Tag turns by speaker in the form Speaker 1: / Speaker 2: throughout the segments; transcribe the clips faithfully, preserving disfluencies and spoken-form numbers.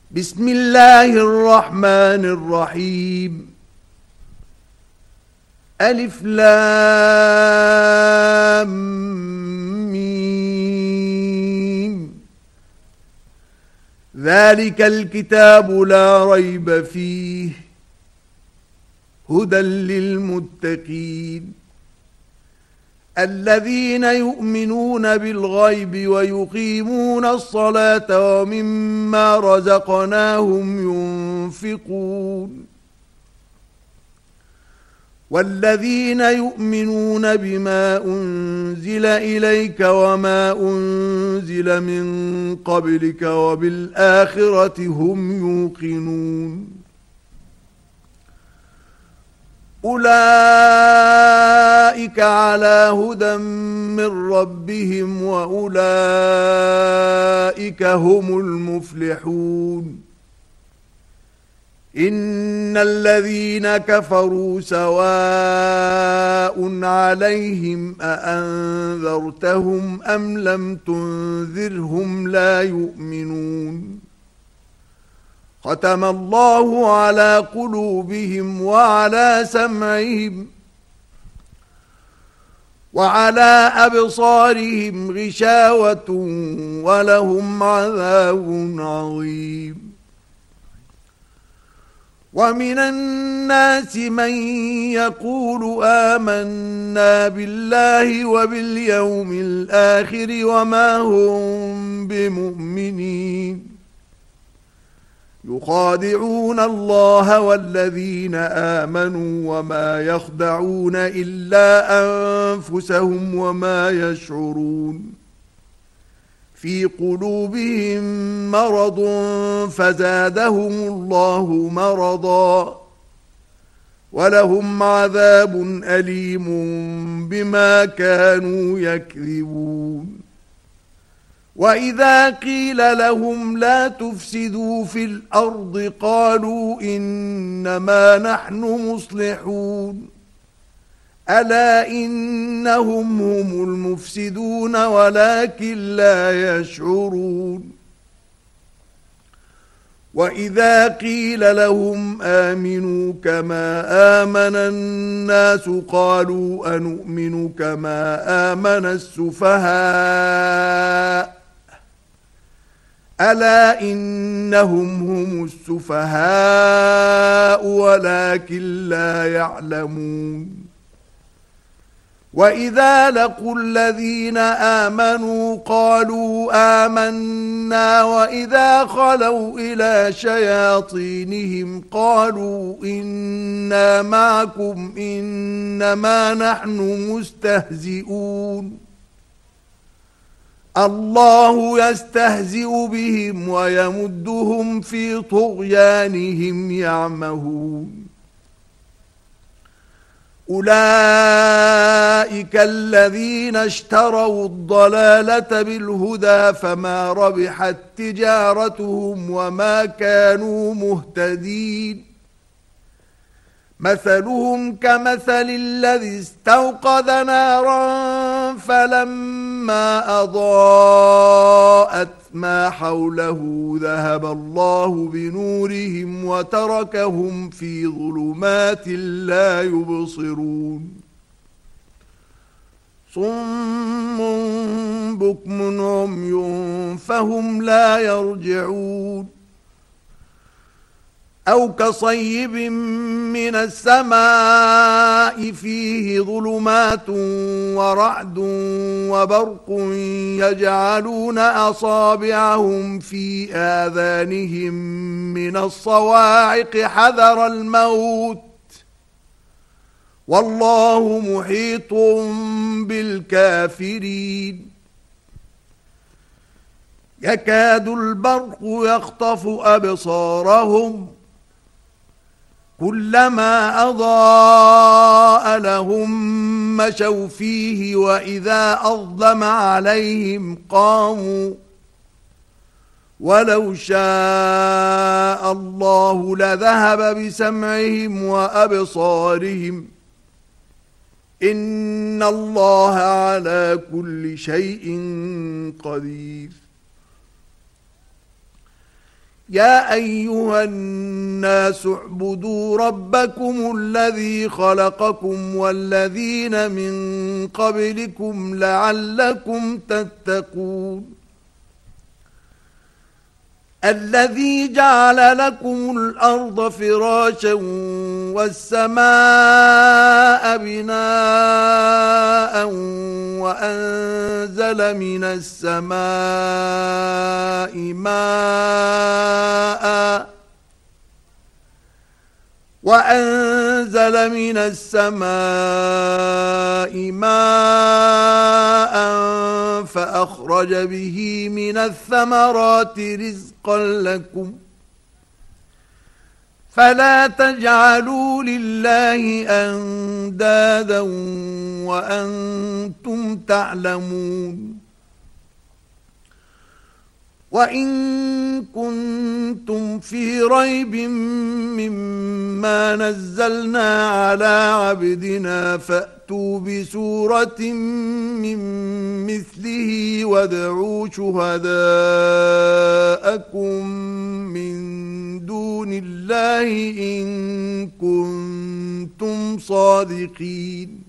Speaker 1: بسم الله الرحمن الرحيم. ألف لام ميم. ذلك الكتاب لا ريب فيه هدى للمتقين الذين يؤمنون بالغيب ويقيمون الصلاة ومما رزقناهم ينفقون والذين يؤمنون بما أنزل إليك وما أنزل من قبلك وبالآخرة هم يوقنون أولئك على هدى من ربهم وأولئك هم المفلحون إن الذين كفروا سواء عليهم أأنذرتهم أم لم تنذرهم لا يؤمنون ختم الله على قلوبهم وعلى سمعهم وعلى أبصارهم غشاوة ولهم عذاب عظيم ومن الناس من يقول آمنا بالله وباليوم الآخر وما هم بمؤمنين يخادعون الله والذين آمنوا وما يخدعون إلا أنفسهم وما يشعرون في قلوبهم مرض فزادهم الله مرضا ولهم عذاب أليم بما كانوا يكذبون وإذا قيل لهم لا تفسدوا في الأرض قالوا إنما نحن مصلحون ألا إنهم هم المفسدون ولكن لا يشعرون وإذا قيل لهم آمنوا كما آمن الناس قالوا أنؤمن كما آمن السفهاء ألا إنهم هم السفهاء ولكن لا يعلمون وإذا لقوا الذين آمنوا قالوا آمنا وإذا خلوا إلى شياطينهم قالوا إنا معكم إنما نحن مستهزئون الله يستهزئ بهم ويمدهم في طغيانهم يعمهون أولئك الذين اشتروا الضلالة بالهدى فما ربحت تجارتهم وما كانوا مهتدين مثلهم كمثل الذي استوقد نارا فلما أضاءت ما حوله ذهب الله بنورهم وتركهم في ظلمات لا يبصرون صم بكم عمي فهم لا يرجعون أو كصيب من السماء فيه ظلمات ورعد وبرق يجعلون أصابعهم في آذانهم من الصواعق حذر الموت والله محيط بالكافرين يكاد البرق يخطف أبصارهم كلما أضاء لهم مشوا فيه وإذا أظلم عليهم قاموا ولو شاء الله لذهب بسمعهم وأبصارهم إن الله على كل شيء قدير يا أيها الناس اعبدوا ربكم الذي خلقكم والذين من قبلكم لعلكم تتقون الذي جعل لكم الأرض فراشا والسماء بناء وأنزل من السماء ماء وأنزل من السماء ماء فأخرج به من الثمرات رزقا لكم فلا تجعلوا لله أندادا وأنتم تعلمون وإن كنتم في ريب مما نزلنا على عبدنا فأتوا بسورة من مثله وادعوا شهداءكم من دون الله إن كنتم صادقين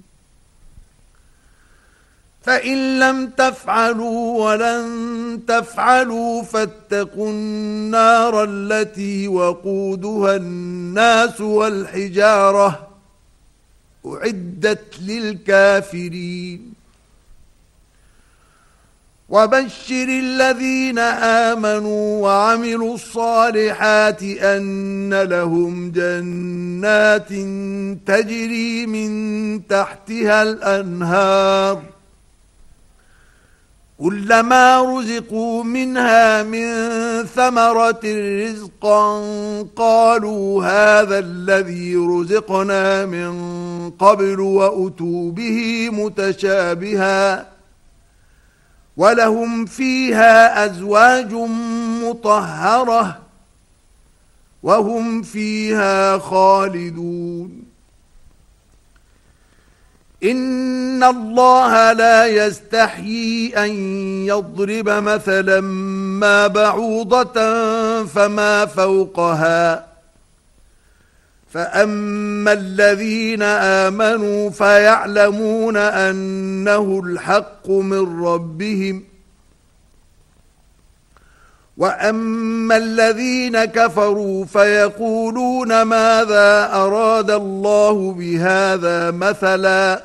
Speaker 1: فإن لم تفعلوا ولن تفعلوا فاتقوا النار التي وقودها الناس والحجارة أعدت للكافرين وبشر الذين آمنوا وعملوا الصالحات أن لهم جنات تجري من تحتها الأنهار كلما رزقوا منها من ثمرة رزقا قالوا هذا الذي رزقنا من قبل وأتوا به متشابها ولهم فيها أزواج مطهرة وهم فيها خالدون إن الله لا يستحيي أن يضرب مثلا ما بعوضة فما فوقها فأما الذين آمنوا فيعلمون أنه الحق من ربهم وأما الذين كفروا فيقولون ماذا أراد الله بهذا مثلا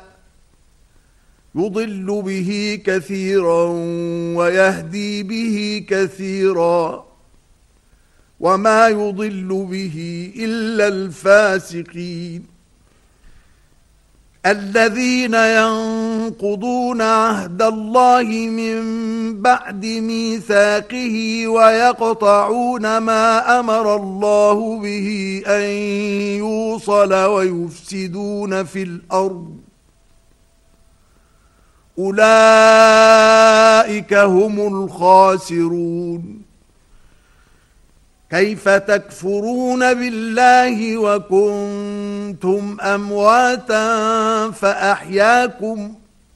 Speaker 1: يضل به كثيرا ويهدي به كثيرا وما يضل به إلا الفاسقين الذين ينقضون عهد الله من بعد ميثاقه ويقطعون ما أمر الله به أن يوصل ويفسدون في الأرض أولئك هم الخاسرون كيف تكفرون بالله وكنتم أمواتا فأحياكم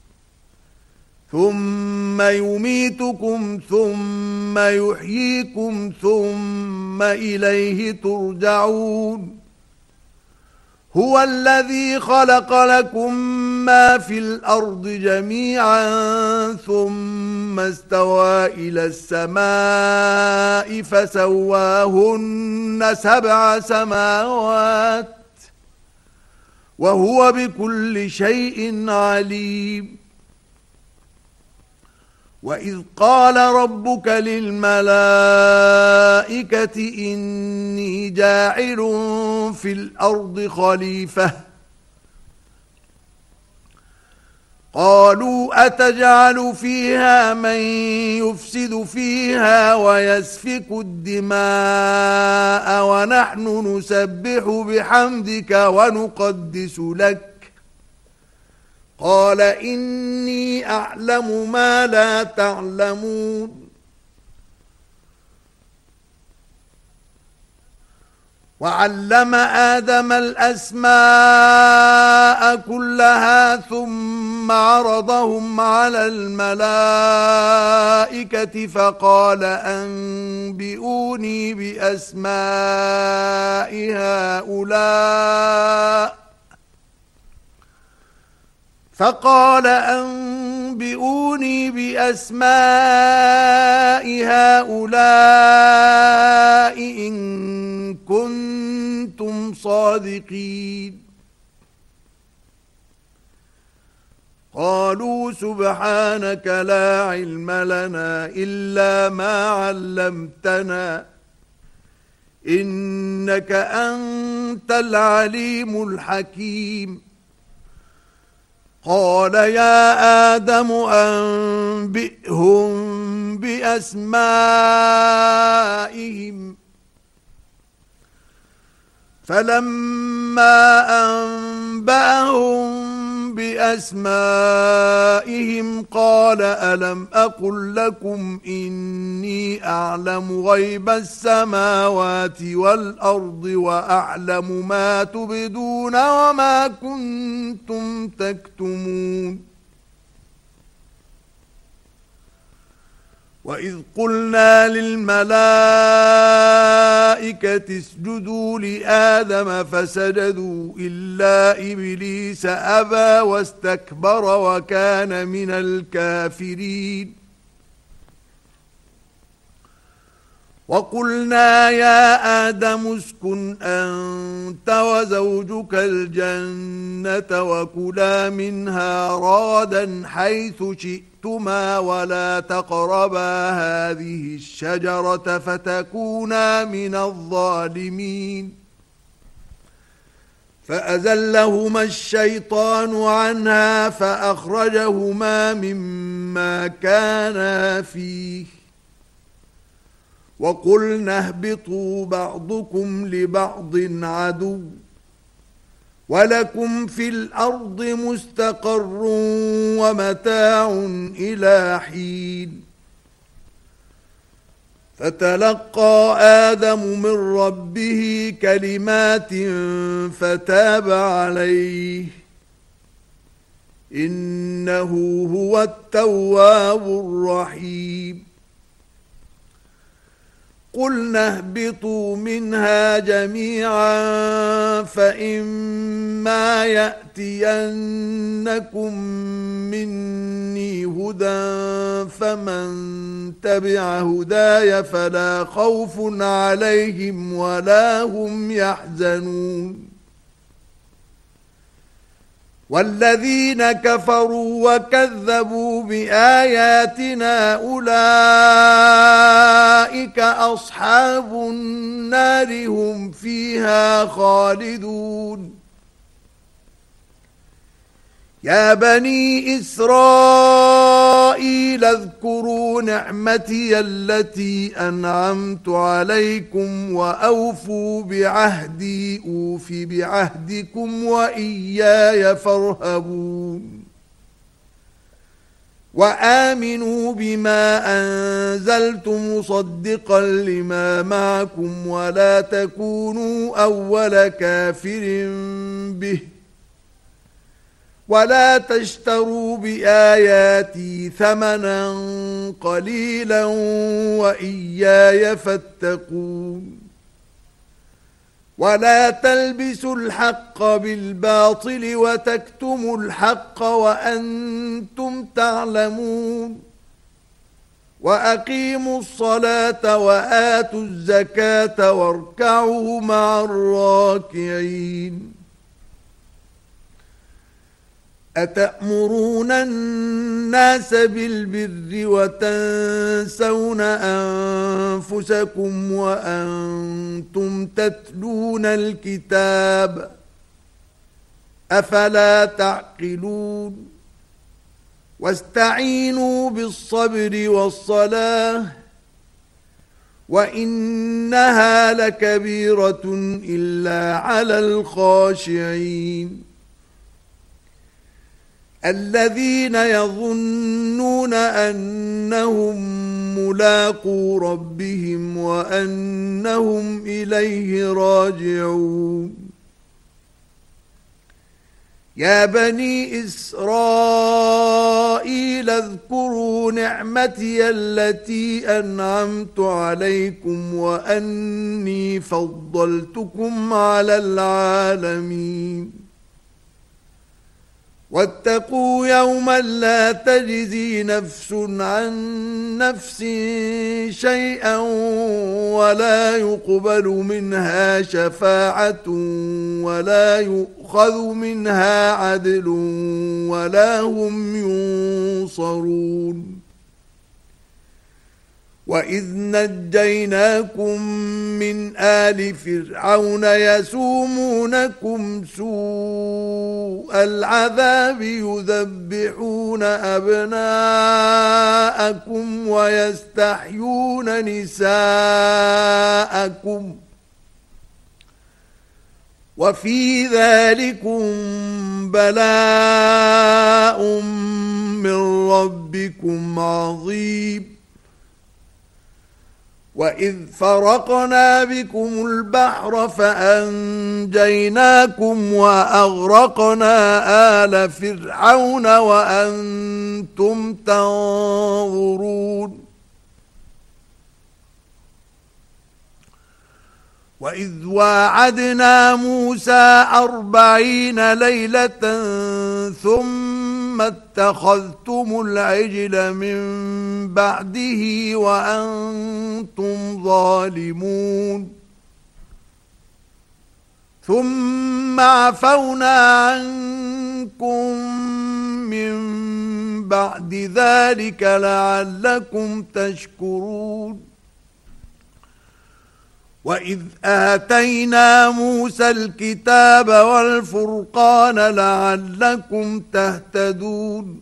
Speaker 1: ثم يميتكم ثم يحييكم ثم إليه ترجعون هو الذي خلق لكم ما في الأرض جميعا ثم استوى إلى السماء فسواهن سبع سماوات وهو بكل شيء عليم وإذ قال ربك للملائكة إني جاعل في الأرض خليفة قالوا أتجعل فيها من يفسد فيها ويسفك الدماء ونحن نسبح بحمدك ونقدس لك قال إني أعلم ما لا تعلمون وعلم آدم الأسماء كلها ثم عرضهم على الملائكة فقال أنبئوني أنبئوني بأسماء هؤلاء فقال أنبئوني بأسماء هؤلاء إن كنتم صادقين قالوا سبحانك لا علم لنا إلا ما علمتنا إنك أنت العليم الحكيم قال يا آدم أنبئهم بأسمائهم فلما أنبأهم بأسمائهم قال ألم أقل لكم إني أعلم غيب السماوات والأرض وأعلم ما تبدون وما كنتم تكتمون وإذ قلنا للملائكة اسجدوا لآدم فسجدوا إلا إبليس أبى واستكبر وكان من الكافرين وقلنا يا آدم اسكن أنت وزوجك الجنة وكلا منها رغدا حيث شئتما ولا تقربا هذه الشجرة فتكونا من الظالمين فأزلهما الشيطان عنها فأخرجهما مما كانا فيه وقلنا اهبطوا بعضكم لبعض عدو ولكم في الأرض مستقر ومتاع إلى حين فتلقى آدم من ربه كلمات فتاب عليه إنه هو التواب الرحيم قلنا اهبطوا منها جميعا فإما يأتينكم مني هدى فمن تبع هداي فلا خوف عليهم ولا هم يحزنون والذين كفروا وكذبوا بآياتنا أولئك أصحاب النار هم فيها خالدون يا بني إسرائيل اذكروا نعمتي التي أنعمت عليكم وأوفوا بعهدي أوف بعهدكم وإياي فارهبون وآمنوا بما أنزلت مصدقا لما معكم ولا تكونوا أول كافر به ولا تشتروا بآياتي ثمنا قليلا وإياي فاتقون ولا تلبسوا الحق بالباطل وتكتموا الحق وأنتم تعلمون وأقيموا الصلاة وآتوا الزكاة واركعوا مع الراكعين أتأمرون الناس بالبر وتنسون أنفسكم وأنتم تتلون الكتاب أفلا تعقلون واستعينوا بالصبر والصلاة وإنها لكبيرة إلا على الخاشعين الذين يظنون أنهم ملاقو ربهم وأنهم إليه راجعون يا بني إسرائيل اذكروا نعمتي التي أنعمت عليكم وأني فضلتكم على العالمين واتقوا يوما لا تجزي نفس عن نفس شيئا ولا يقبل منها شفاعة ولا يؤخذ منها عدل ولا هم ينصرون وإذ نجيناكم من آل فرعون يسومونكم سوء العذاب يذبحون أبناءكم ويستحيون نساءكم وفي ذلكم بلاء من ربكم عظيم وإذ فرقنا بكم البحر فأنجيناكم وأغرقنا آل فرعون وأنتم تنظرون وإذ واعدنا موسى أربعين ليلة ثم اتخذتم العجل من بعده وأنتم ظالمون ثم عفونا عنكم من بعد ذلك لعلكم تشكرون وإذ آتينا موسى الكتاب والفرقان لعلكم تهتدون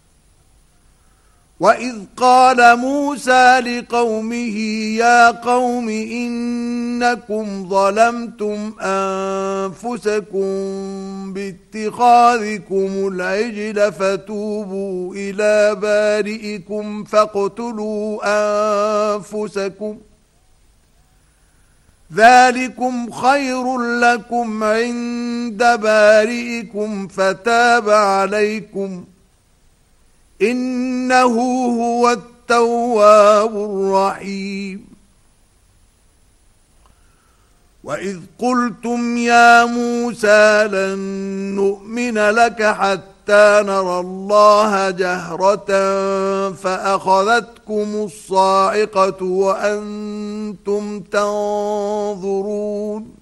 Speaker 1: وإذ قال موسى لقومه يا قوم إنكم ظلمتم أنفسكم باتخاذكم العجل فتوبوا إلى بارئكم فاقتلوا أنفسكم ذلكم خير لكم عند بارئكم فتاب عليكم إنه هو التواب الرحيم وإذ قلتم يا موسى لن نؤمن لك حتى نرى الله جهرة فأخذتكم الصاعقة وأنتم تنظرون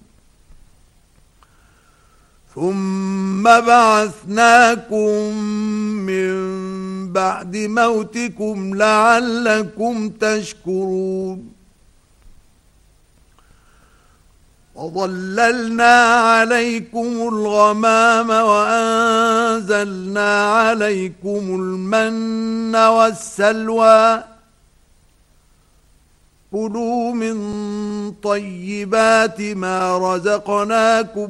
Speaker 1: ثم بعثناكم من بعد موتكم لعلكم تشكرون وظللنا عليكم الغمام وأنزلنا عليكم المن والسلوى كلوا من طيبات ما رزقناكم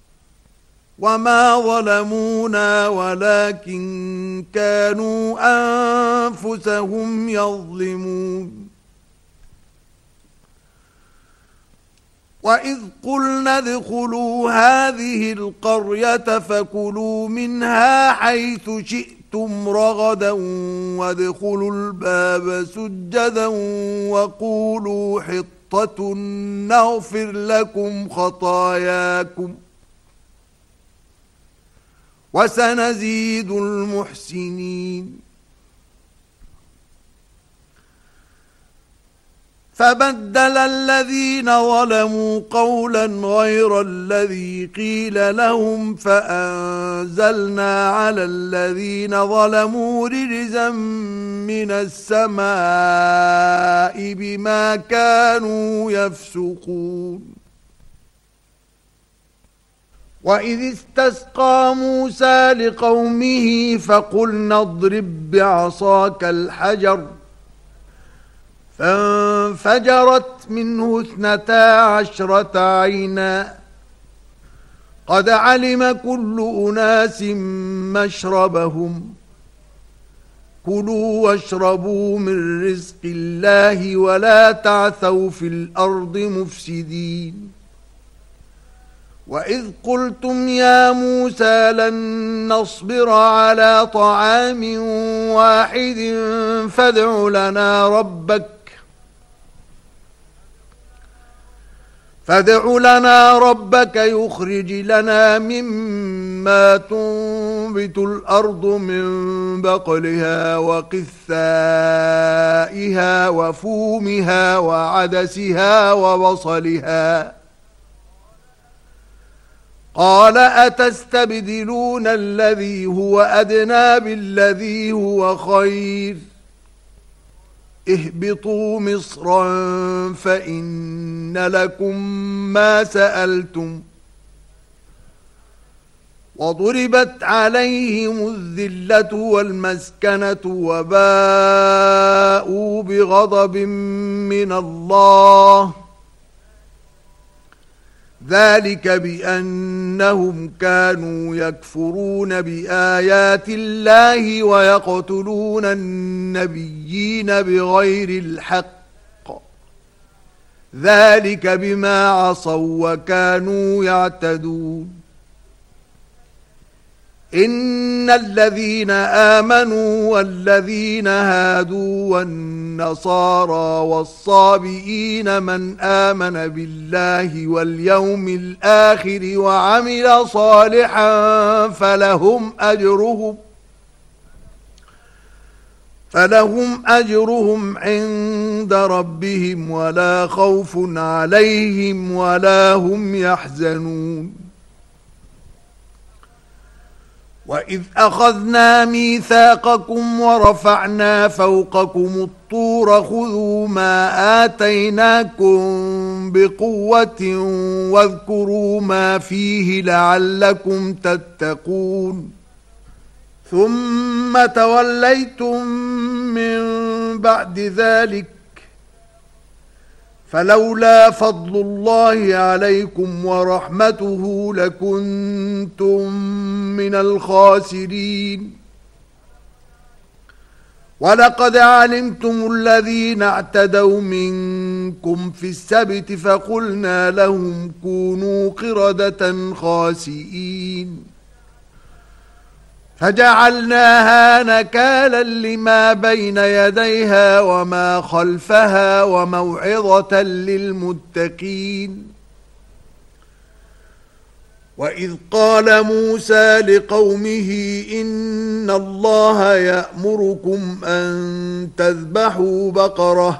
Speaker 1: وما ظلمونا ولكن كانوا أنفسهم يظلمون وإذ قلنا ادخلوا هذه القرية فكلوا منها حيث شئتم رغدا وادخلوا الباب سجدا وقولوا حطة نغفر لكم خطاياكم وسنزيد المحسنين فبدل الذين ظلموا قولا غير الذي قيل لهم فأنزلنا على الذين ظلموا رجزا من السماء بما كانوا يفسقون وإذ استسقى موسى لقومه فقلنا اضرب بعصاك الحجر فانفجرت منه اثنتا عشرة عينا قد علم كل أناس مشربهم كلوا واشربوا من رزق الله ولا تعثوا في الأرض مفسدين وَإِذْ قُلْتُمْ يَا مُوسَى لَن نَّصْبِرَ عَلَى طَعَامٍ وَاحِدٍ فَادْعُ لَنَا رَبَّكَ فَادْعُ لَنَا رَبَّكَ يُخْرِجْ لَنَا مِمَّا تُنبِتُ الْأَرْضُ مِنْ بَقْلِهَا وَقِثَّائِهَا وَفُومِهَا وَعَدَسِهَا وَبَصَلِهَا قَالَ أَتَسْتَبْدِلُونَ الَّذِي هُوَ أَدْنَى بِالَّذِي هُوَ خَيْرٌ اهْبِطُوا مِصْرًا فَإِنَّ لَكُمْ مَا سَأَلْتُمْ وَضُرِبَتْ عَلَيْهِمُ الذِّلَّةُ وَالْمَسْكَنَةُ وَبَاءُوا بِغَضَبٍ مِّنَ اللَّهِ ذَلِكَ بِأَنَّهُمْ كَانُوا يَكْفُرُونَ بِآيَاتِ اللَّهِ وَيَقْتُلُونَ النَّبِيِّينَ بِغَيْرِ الْحَقِّ ذَلِكَ بِمَا عَصَوا وَكَانُوا يَعْتَدُونَ إِنَّ الَّذِينَ آمَنُوا وَالَّذِينَ هَادُوا وَالنَّصَارَى وَالصَّابِئِينَ مَنْ آمَنَ بِاللَّهِ وَالْيَوْمِ الْآخِرِ وَعَمِلَ صَالِحًا فَلَهُمْ أَجْرُهُمْ فَلَهُمْ أَجْرُهُمْ عِندَ رَبِّهِمْ وَلَا خَوْفٌ عَلَيْهِمْ وَلَا هُمْ يَحْزَنُونَ وَإِذْ أَخَذْنَا مِيثَاقَكُمْ وَرَفَعْنَا فَوْقَكُمُ الطُّورَ خُذُوا مَا آتَيْنَاكُمْ بِقُوَّةٍ وَاذْكُرُوا مَا فِيهِ لَعَلَّكُمْ تَتَّقُونَ ثُمَّ تَوَلَّيْتُمْ مِنْ بَعْدِ ذَلِكَ فَلَوْلَا فَضْلُ اللَّهِ عَلَيْكُمْ وَرَحْمَتُهُ لَكُنْتُمْ مِنَ الْخَاسِرِينَ وَلَقَدْ عَلِمْتُمُ الَّذِينَ اعْتَدَوْا مِنكُمْ فِي السَّبْتِ فَقُلْنَا لَهُمْ كُونُوا قِرَدَةً خَاسِئِينَ فَجَعَلْنَاهَا نَكَالًا لِمَا بَيْنَ يَدَيْهَا وَمَا خَلْفَهَا وَمَوْعِظَةً لِلْمُتَّقِينَ وَإِذْ قَالَ مُوسَى لِقَوْمِهِ إِنَّ اللَّهَ يَأْمُرُكُمْ أَن تَذْبَحُوا بَقَرَةً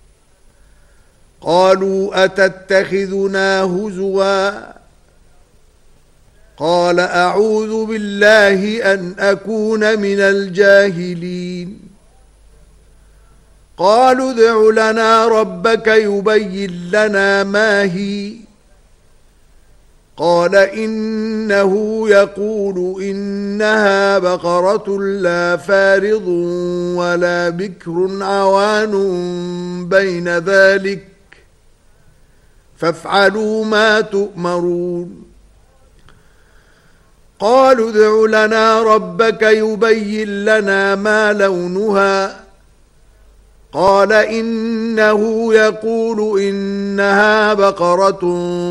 Speaker 1: قَالُوا أَتَتَّخِذُنَا هُزُوًا قال أعوذ بالله أن أكون من الجاهلين قالوا ادع لنا ربك يبين لنا ما هي قال إنه يقول إنها بقرة لا فارض ولا بكر عوان بين ذلك فافعلوا ما تؤمرون قالوا ادع لنا ربك يبين لنا ما لونها قال إنه يقول إنها بقرة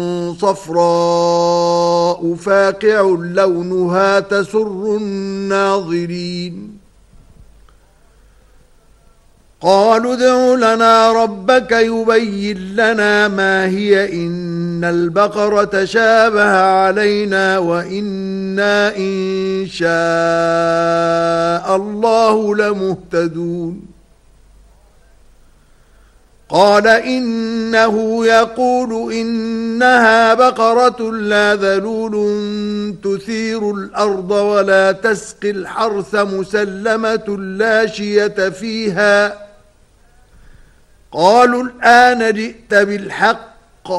Speaker 1: صفراء فاقع لونها تسر الناظرين قالوا ادع لنا ربك يبين لنا ما هي إن البقرة شابه علينا وإنا إن شاء الله لمهتدون قال إنه يقول إنها بقرة لا ذلول تثير الأرض ولا تسقي الحرث مسلمة لا شية فيها قالوا الآن جئت بالحق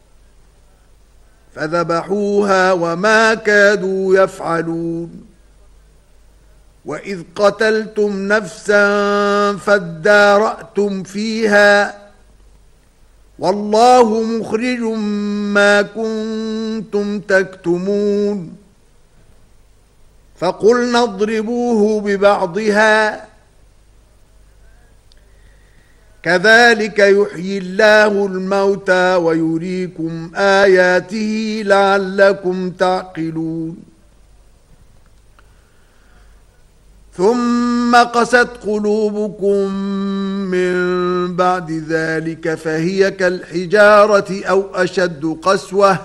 Speaker 1: فذبحوها وما كادوا يفعلون وإذ قتلتم نفسا فادارأتم فيها والله مخرج ما كنتم تكتمون فقلنا اضربوه ببعضها كذلك يحيي الله الموتى ويريكم آياته لعلكم تعقلون ثم قست قلوبكم من بعد ذلك فهي كالحجارة أو أشد قسوة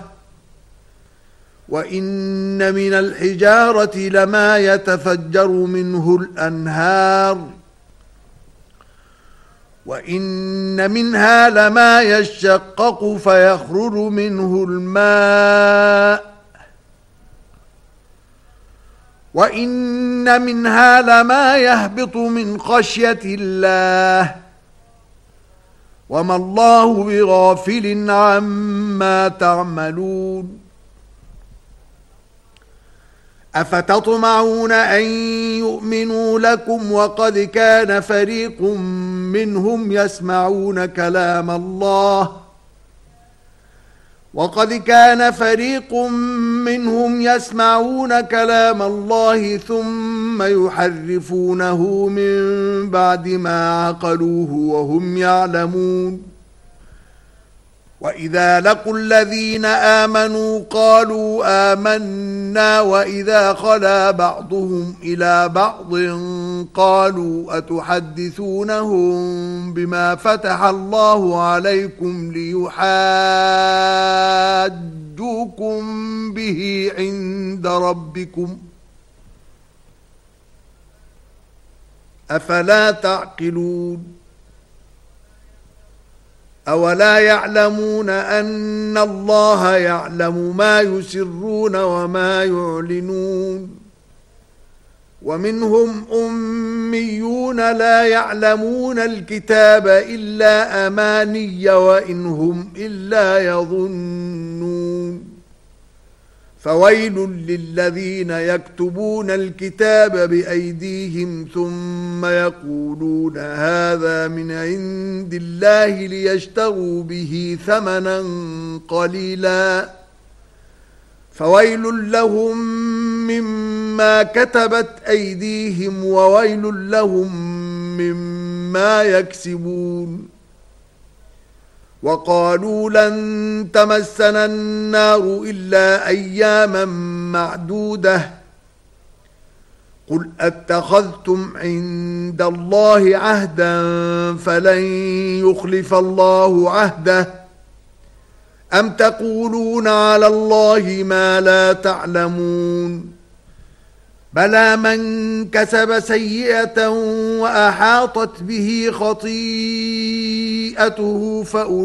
Speaker 1: وإن من الحجارة لما يتفجر منه الأنهار وإن منها لما يشقق فيخرج منه الماء وإن منها لما يهبط من خشية الله وما الله بغافل عما تعملون أفتطمعون أن يؤمنوا لكم وقد كان فريق منهم يسمعون كلام الله وقد كان فريق منهم يسمعون كلام الله ثم يحرفونه من بعد ما عقلوه وهم يعلمون وإذا لقوا الذين آمنوا قالوا آمنا وإذا خلا بعضهم إلى بعض قالوا أتحدثونهم بما فتح الله عليكم ليحاجوكم به عند ربكم أفلا تعقلون أولا يعلمون أن الله يعلم ما يسرون وما يعلنون ومنهم أميون لا يعلمون الكتاب إلا أماني وإن هم إلا يظنون فويل للذين يكتبون الكتاب بأيديهم ثم يقولون هذا من عند الله ليشتروا به ثمنا قليلا فويل لهم مما كتبت أيديهم وويل لهم مما يكسبون وقالوا لن تمسنا النار إلا أياما معدودة قل أتخذتم عند الله عهدا فلن يخلف الله عهده أم تقولون على الله ما لا تعلمون بلى من كسب سيئة وأحاطت به خطيئته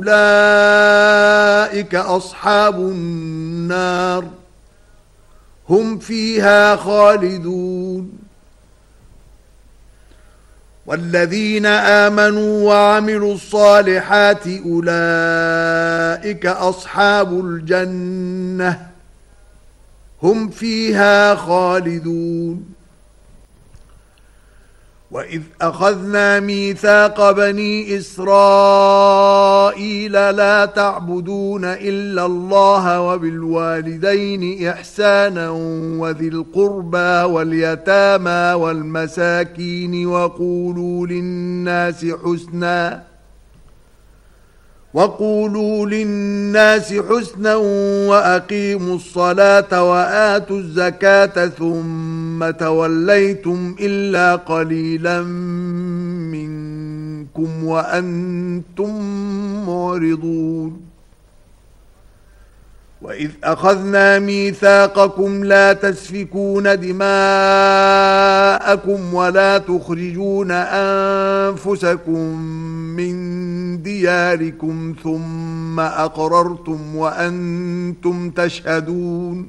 Speaker 1: فأولئك أصحاب النار هم فيها خالدون والذين آمنوا وعملوا الصالحات أولئك أصحاب الجنة هم فيها خالدون وإذ أخذنا ميثاق بني إسرائيل لا تعبدون إلا الله وبالوالدين إحسانا وذي القربى واليتامى والمساكين وقولوا للناس حسنا وقولوا للناس حسنا وأقيموا الصلاة وآتوا الزكاة ثم توليتم إلا قليلا منكم وأنتم معرضون وإذ أخذنا ميثاقكم لا تسفكون دماءكم ولا تخرجون أنفسكم من دياركم ثم أقررتم وأنتم تشهدون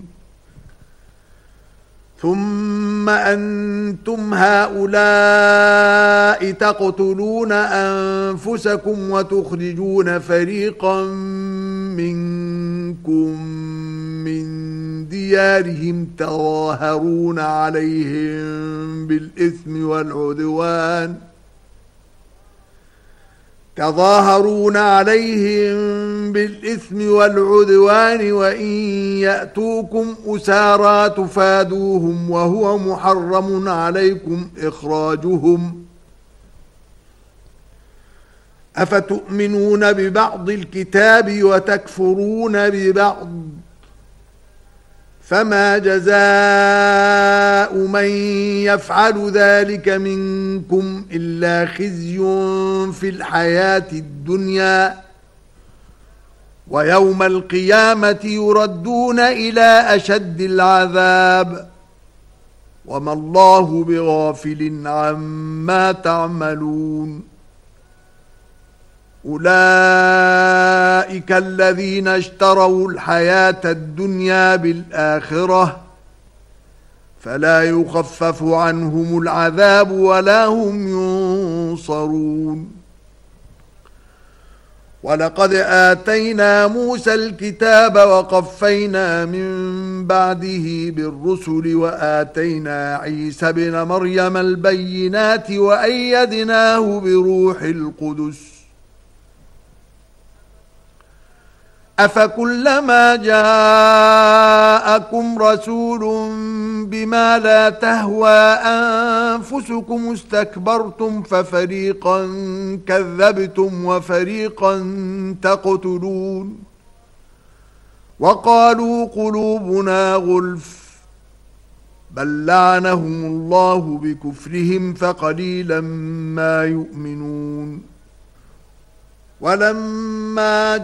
Speaker 1: ثم أنتم هؤلاء تقتلون أنفسكم وتخرجون فريقا منكم من ديارهم تظاهرون عليهم بالإثم والعدوان تظاهرون عليهم بالإثم والعدوان وإن يأتوكم أسارى تفادوهم وهو محرم عليكم إخراجهم أفتؤمنون ببعض الكتاب وتكفرون ببعض فما جزاء من يفعل ذلك منكم إلا خزي في الحياة الدنيا ويوم القيامة يردون إلى أشد العذاب وما الله بغافل عما تعملون أولئك الذين اشتروا الحياة الدنيا بالآخرة فلا يخفف عنهم العذاب ولا هم ينصرون ولقد آتينا موسى الكتاب وقفينا من بعده بالرسل وآتينا عيسى ابن مريم البينات وأيدناه بروح القدس أفكلما جاءكم رسول بما لا تهوى أنفسكم استكبرتم ففريقا كذبتم وفريقا تقتلون وقالوا قلوبنا غلف بل لعنهم الله بكفرهم فقليلا ما يؤمنون ولما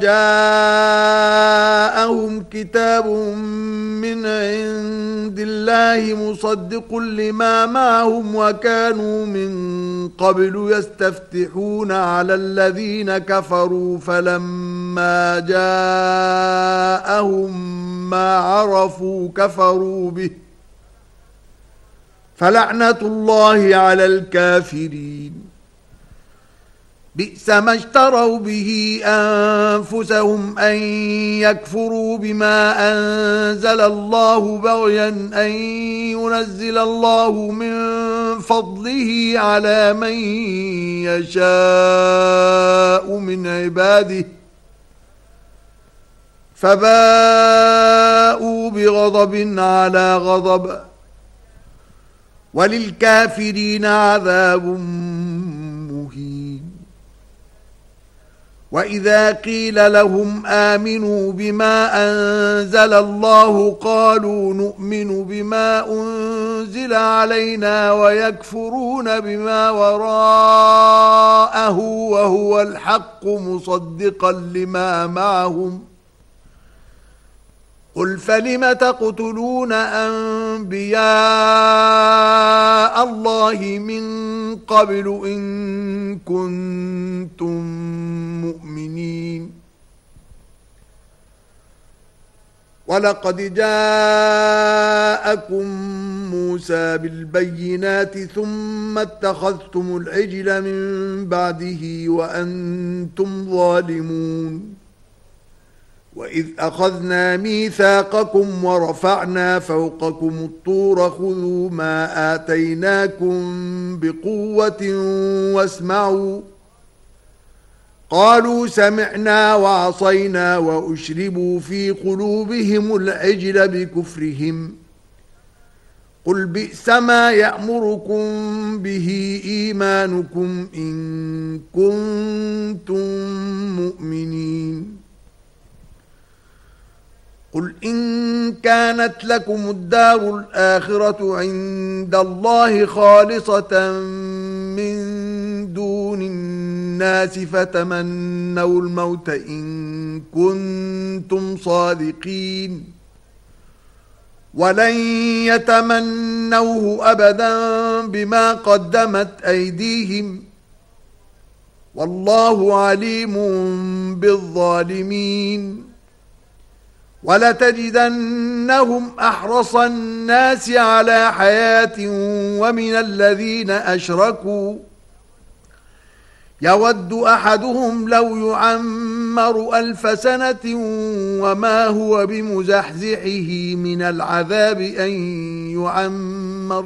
Speaker 1: جاءهم كتاب من عند الله مصدق لما معهم وكانوا من قبل يستفتحون على الذين كفروا فلما جاءهم ما عرفوا كفروا به فلعنة الله على الكافرين بئس ما اشتروا به أنفسهم أن يكفروا بما أنزل الله بغيا أن ينزل الله من فضله على من يشاء من عباده فباءوا بغضب على غضب وللكافرين عذاب مهين وإذا قيل لهم آمنوا بما أنزل الله قالوا نؤمن بما أنزل علينا ويكفرون بما وراءه وهو الحق مصدقا لما معهم قل فلم تقتلون أنبياء الله من قبل إن كنتم مؤمنين ولقد جاءكم موسى بالبينات ثم اتخذتم العجل من بعده وأنتم ظالمون وإذ أخذنا ميثاقكم ورفعنا فوقكم الطور خذوا ما آتيناكم بقوة واسمعوا قالوا سمعنا وعصينا وأشربوا في قلوبهم العجل بكفرهم قل بئس ما يأمركم به إيمانكم إن كنتم مؤمنين قل إن كانت لكم الدار الآخرة عند الله خالصة من دون الناس فتمنوا الموت إن كنتم صادقين ولن يتمنوه أبدا بما قدمت أيديهم والله عليم بالظالمين ولتجدنهم أحرص الناس على حياة ومن الذين أشركوا يود أحدهم لو يعمر ألف سنة وما هو بمزحزحه من العذاب أن يعمر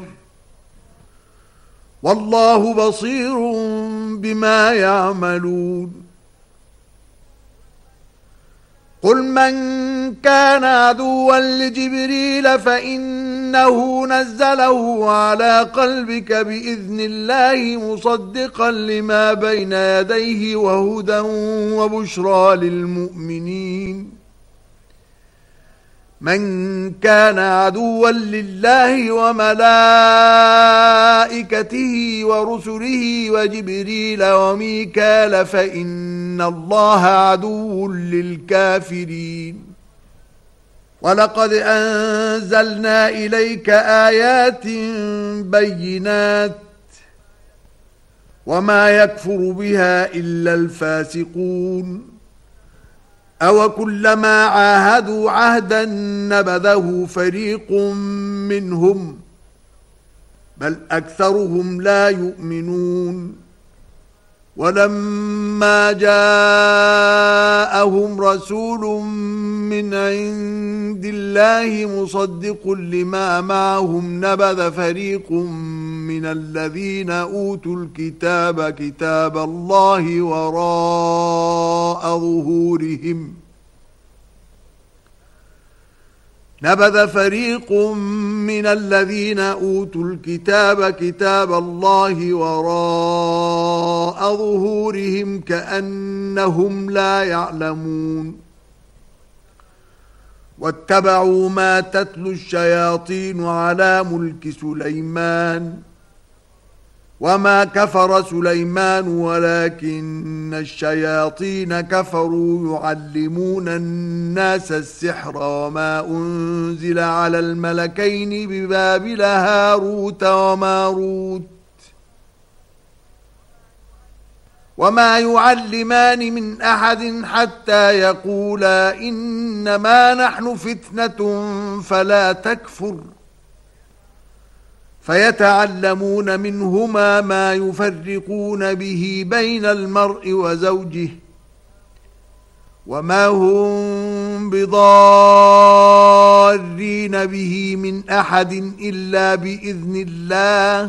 Speaker 1: والله بصير بما يعملون قل من كان عدوا لجبريل فإنه نزله على قلبك بإذن الله مصدقا لما بين يديه وهدى وبشرى للمؤمنين من كان عدوا لله وملائكته ورسله وجبريل وميكال فإن الله عدو للكافرين ولقد أنزلنا إليك آيات بينات وما يكفر بها إلا الفاسقون أو كلما عاهدوا عهدا نبذه فريق منهم بل أكثرهم لا يؤمنون ولما جاءهم رسول من عند الله مصدق لما معهم نبذ فريق من الذين أوتوا الكتاب كتاب الله وراء ظهورهم نبذ فريق من الذين أوتوا الكتاب كتاب الله وراء ظهورهم كأنهم لا يعلمون واتبعوا ما تتلو الشياطين على ملك سليمان وما كفر سليمان ولكن الشياطين كفروا يعلمون الناس السحر وما أنزل على الملكين ببابل هاروت وماروت وما يعلمان من أحد حتى يقولا إنما نحن فتنة فلا تكفر فيتعلمون منهما ما يفرقون به بين المرء وزوجه وما هم بضارين به من أحد إلا بإذن الله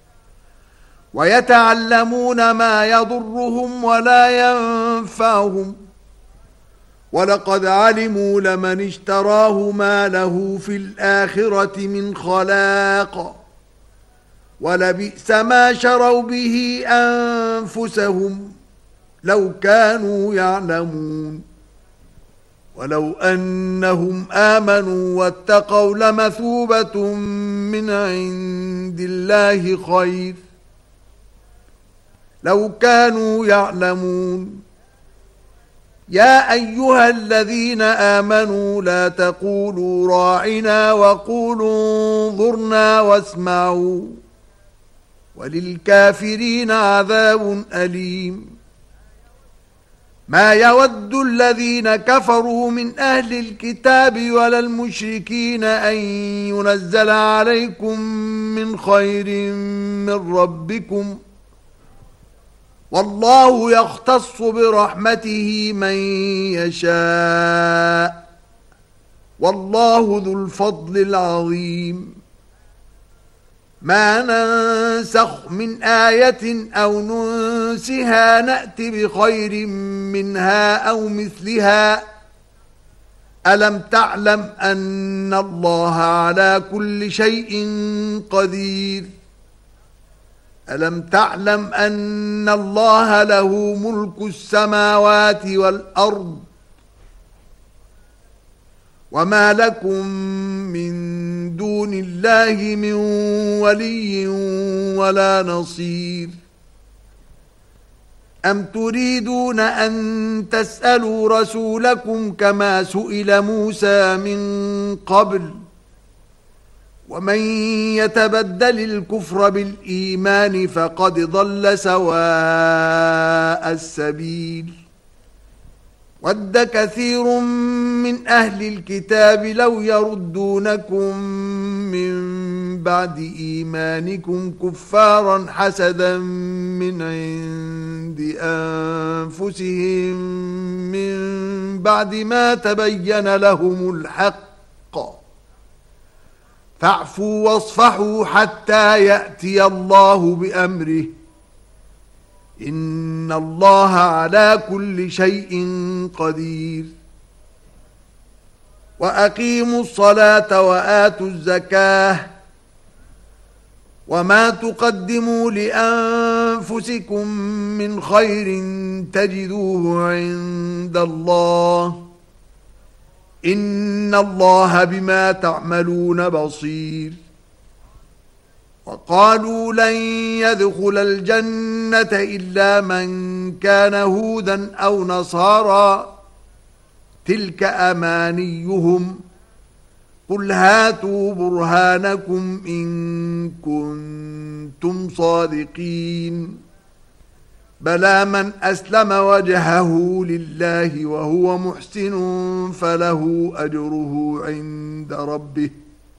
Speaker 1: ويتعلمون ما يضرهم ولا ينفعهم ولقد علموا لمن اشتراه ما له في الآخرة من خلاق ولبئس ما شروا به أنفسهم لو كانوا يعلمون ولو أنهم آمنوا واتقوا لمثوبة من عند الله خير لو كانوا يعلمون يا أيها الذين آمنوا لا تقولوا راعنا وقولوا انظرنا واسمعوا وللكافرين عذاب أليم ما يود الذين كفروا من أهل الكتاب ولا المشركين أن ينزل عليكم من خير من ربكم والله يختص برحمته من يشاء والله ذو الفضل العظيم ما ننسخ من آية أو ننسها نأت بخير منها أو مثلها ألم تعلم أن الله على كل شيء قدير ألم تعلم أن الله له ملك السماوات والأرض وما لكم من دون الله من ولي ولا نصير أم تريدون أن تسألوا رسولكم كما سئل موسى من قبل ومن يتبدل الكفر بالإيمان فقد ضل سواء السبيل ود كثير من أهل الكتاب لو يردونكم من بعد إيمانكم كفارا حسدا من عند أنفسهم من بعد ما تبين لهم الحق فاعفوا واصفحوا حتى يأتي الله بأمره إن الله على كل شيء قدير وأقيموا الصلاة وآتوا الزكاة وما تقدموا لأنفسكم من خير تجدوه عند الله إن الله بما تعملون بصير. وقالوا لن يدخل الجنة إلا من كان هودا أو نصارى تلك أمانيهم قل هاتوا برهانكم إن كنتم صادقين بلى من أسلم وجهه لله وهو محسن فله أجره عند ربه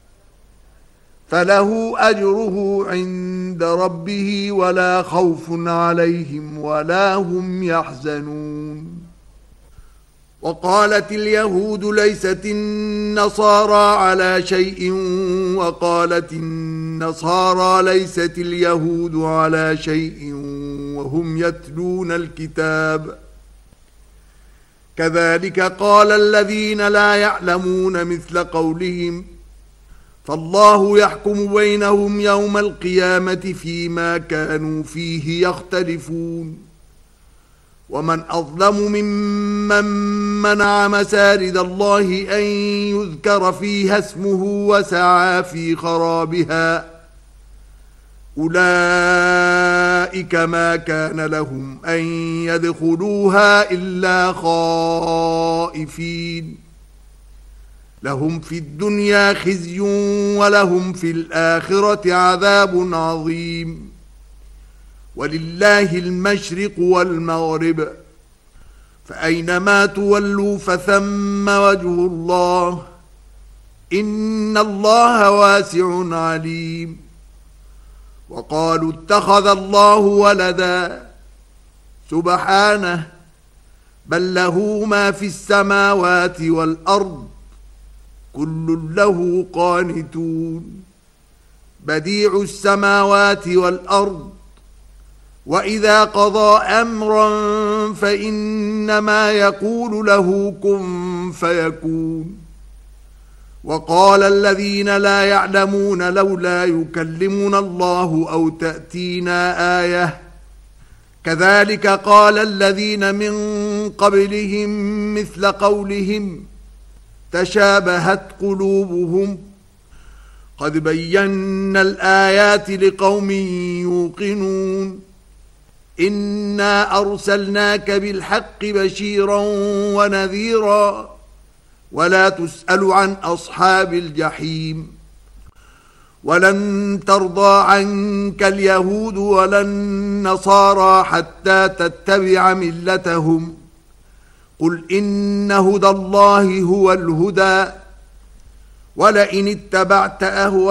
Speaker 1: فله أجره عند ربه ولا خوف عليهم ولا هم يحزنون. وقالت اليهود ليست النصارى على شيء وقالت النصارى ليست اليهود على شيء وهم يتلون الكتاب كذلك قال الذين لا يعلمون مثل قولهم فالله يحكم بينهم يوم القيامة فيما كانوا فيه يختلفون. ومن أظلم ممن منع مساجد الله أن يذكر فيها اسمه وسعى في خرابها أولئك ما كان لهم أن يدخلوها إلا خائفين لهم في الدنيا خزي ولهم في الآخرة عذاب عظيم ولله المشرق والمغرب فأينما تولوا فثم وجه الله إن الله واسع عليم. وقالوا اتخذ الله ولدا سبحانه بل له ما في السماوات والأرض كل له قانتون بديع السماوات والأرض وإذا قضى أمرا فإنما يقول له كن فيكون. وقال الذين لا يعلمون لولا يكلمنا الله أو تأتينا آية كذلك قال الذين من قبلهم مثل قولهم تشابهت قلوبهم قد بينا الآيات لقوم يوقنون إنا أرسلناك بالحق بشيرا ونذيرا ولا تسأل عن أصحاب الجحيم ولن ترضى عنك اليهود ولا النصارى حتى تتبع ملتهم قل إن هدى الله هو الهدى ولئن اتبعت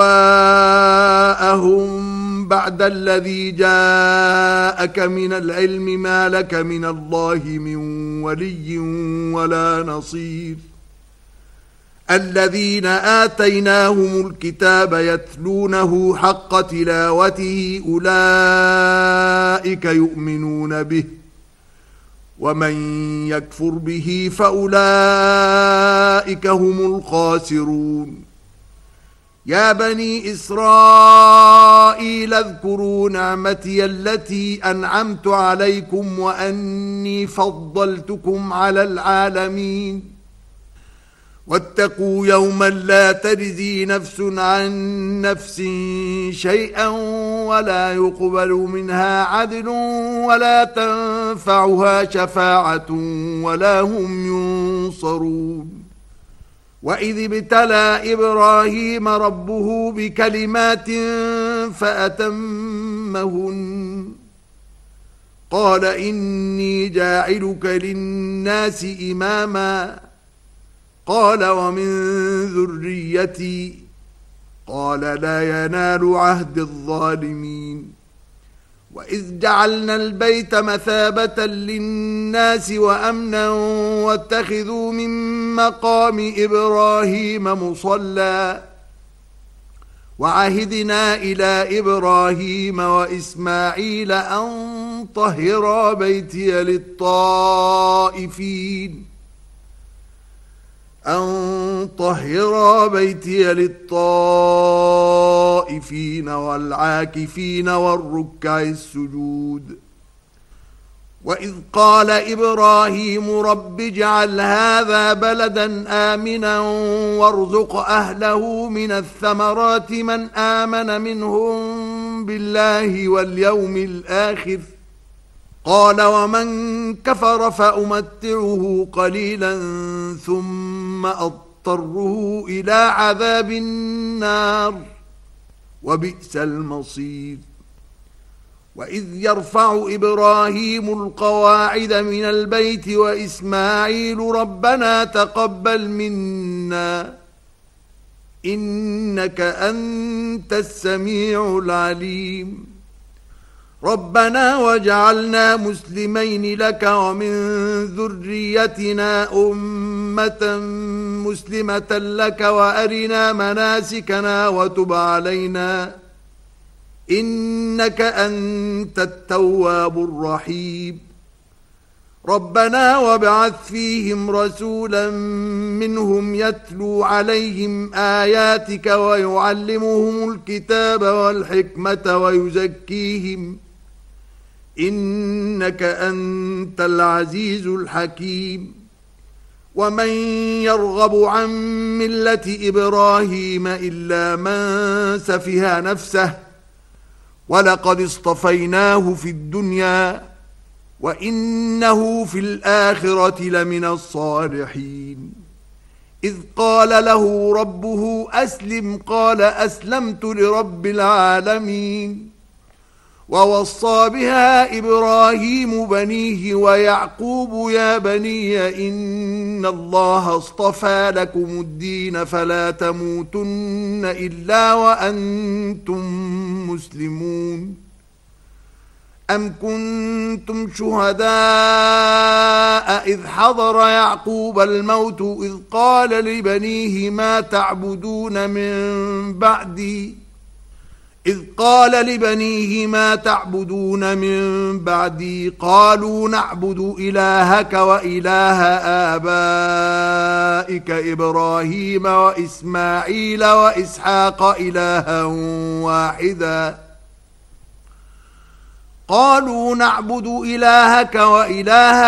Speaker 1: أهواءهم بعد الذي جاءك من العلم ما لك من الله من ولي ولا نصير. الذين آتيناهم الكتاب يتلونه حق تلاوته أولئك يؤمنون به ومن يكفر به فأولئك هم الخاسرون. يا بني إسرائيل اذكروا نعمتي التي أنعمت عليكم وأني فضلتكم على العالمين واتقوا يوما لا تجزي نفس عن نفس شيئا ولا يقبل منها عدل ولا تنفعها شفاعة ولا هم ينصرون. وإذ ابتلى إبراهيم ربه بكلمات فأتمهن قال إني جاعلك للناس إماما قال ومن ذريتي قال لا ينال عهد الظالمين. وإذ جعلنا البيت مثابة للناس وأمنا واتخذوا من مقام إبراهيم مصلى وعهدنا إلى إبراهيم وإسماعيل أن طهرا بيتي للطائفين أن طهرا بيتي للطائفين والعاكفين والركع السجود وإذ قال إبراهيم رب اجعل هذا بلدا آمنا وارزق أهله من الثمرات من آمن منهم بالله واليوم الآخر قال ومن كفر فأمتعه قليلا ثم أضطره إلى عذاب النار وبئس المصير وإذ يرفع إبراهيم القواعد من البيت وإسماعيل ربنا تقبل منا إنك أنت السميع العليم ربنا واجعلنا مسلمين لك ومن ذريتنا أمة مسلمة لك وأرنا مناسكنا وتب علينا إنك أنت التواب الرحيم ربنا وابعث فيهم رسولا منهم يتلو عليهم آياتك ويعلمهم الكتاب والحكمة ويزكيهم إنك أنت العزيز الحكيم ومن يرغب عن ملة إبراهيم إلا من سفه نفسه ولقد اصطفيناه في الدنيا وإنه في الآخرة لمن الصالحين إذ قال له ربه أسلم قال أسلمت لرب العالمين ووصى بها إبراهيم بنيه ويعقوب يا بني إن الله اصطفى لكم الدين فلا تموتن إلا وأنتم مسلمون أم كنتم شهداء إذ حضر يعقوب الموت إذ قال لبنيه ما تعبدون من بعدي إذ قال لبنيه ما تعبدون من بعدي قالوا نعبد إلهك وإله آبائك إبراهيم وإسماعيل وإسحاق إلها واحدا قالوا نعبد إلهك وإله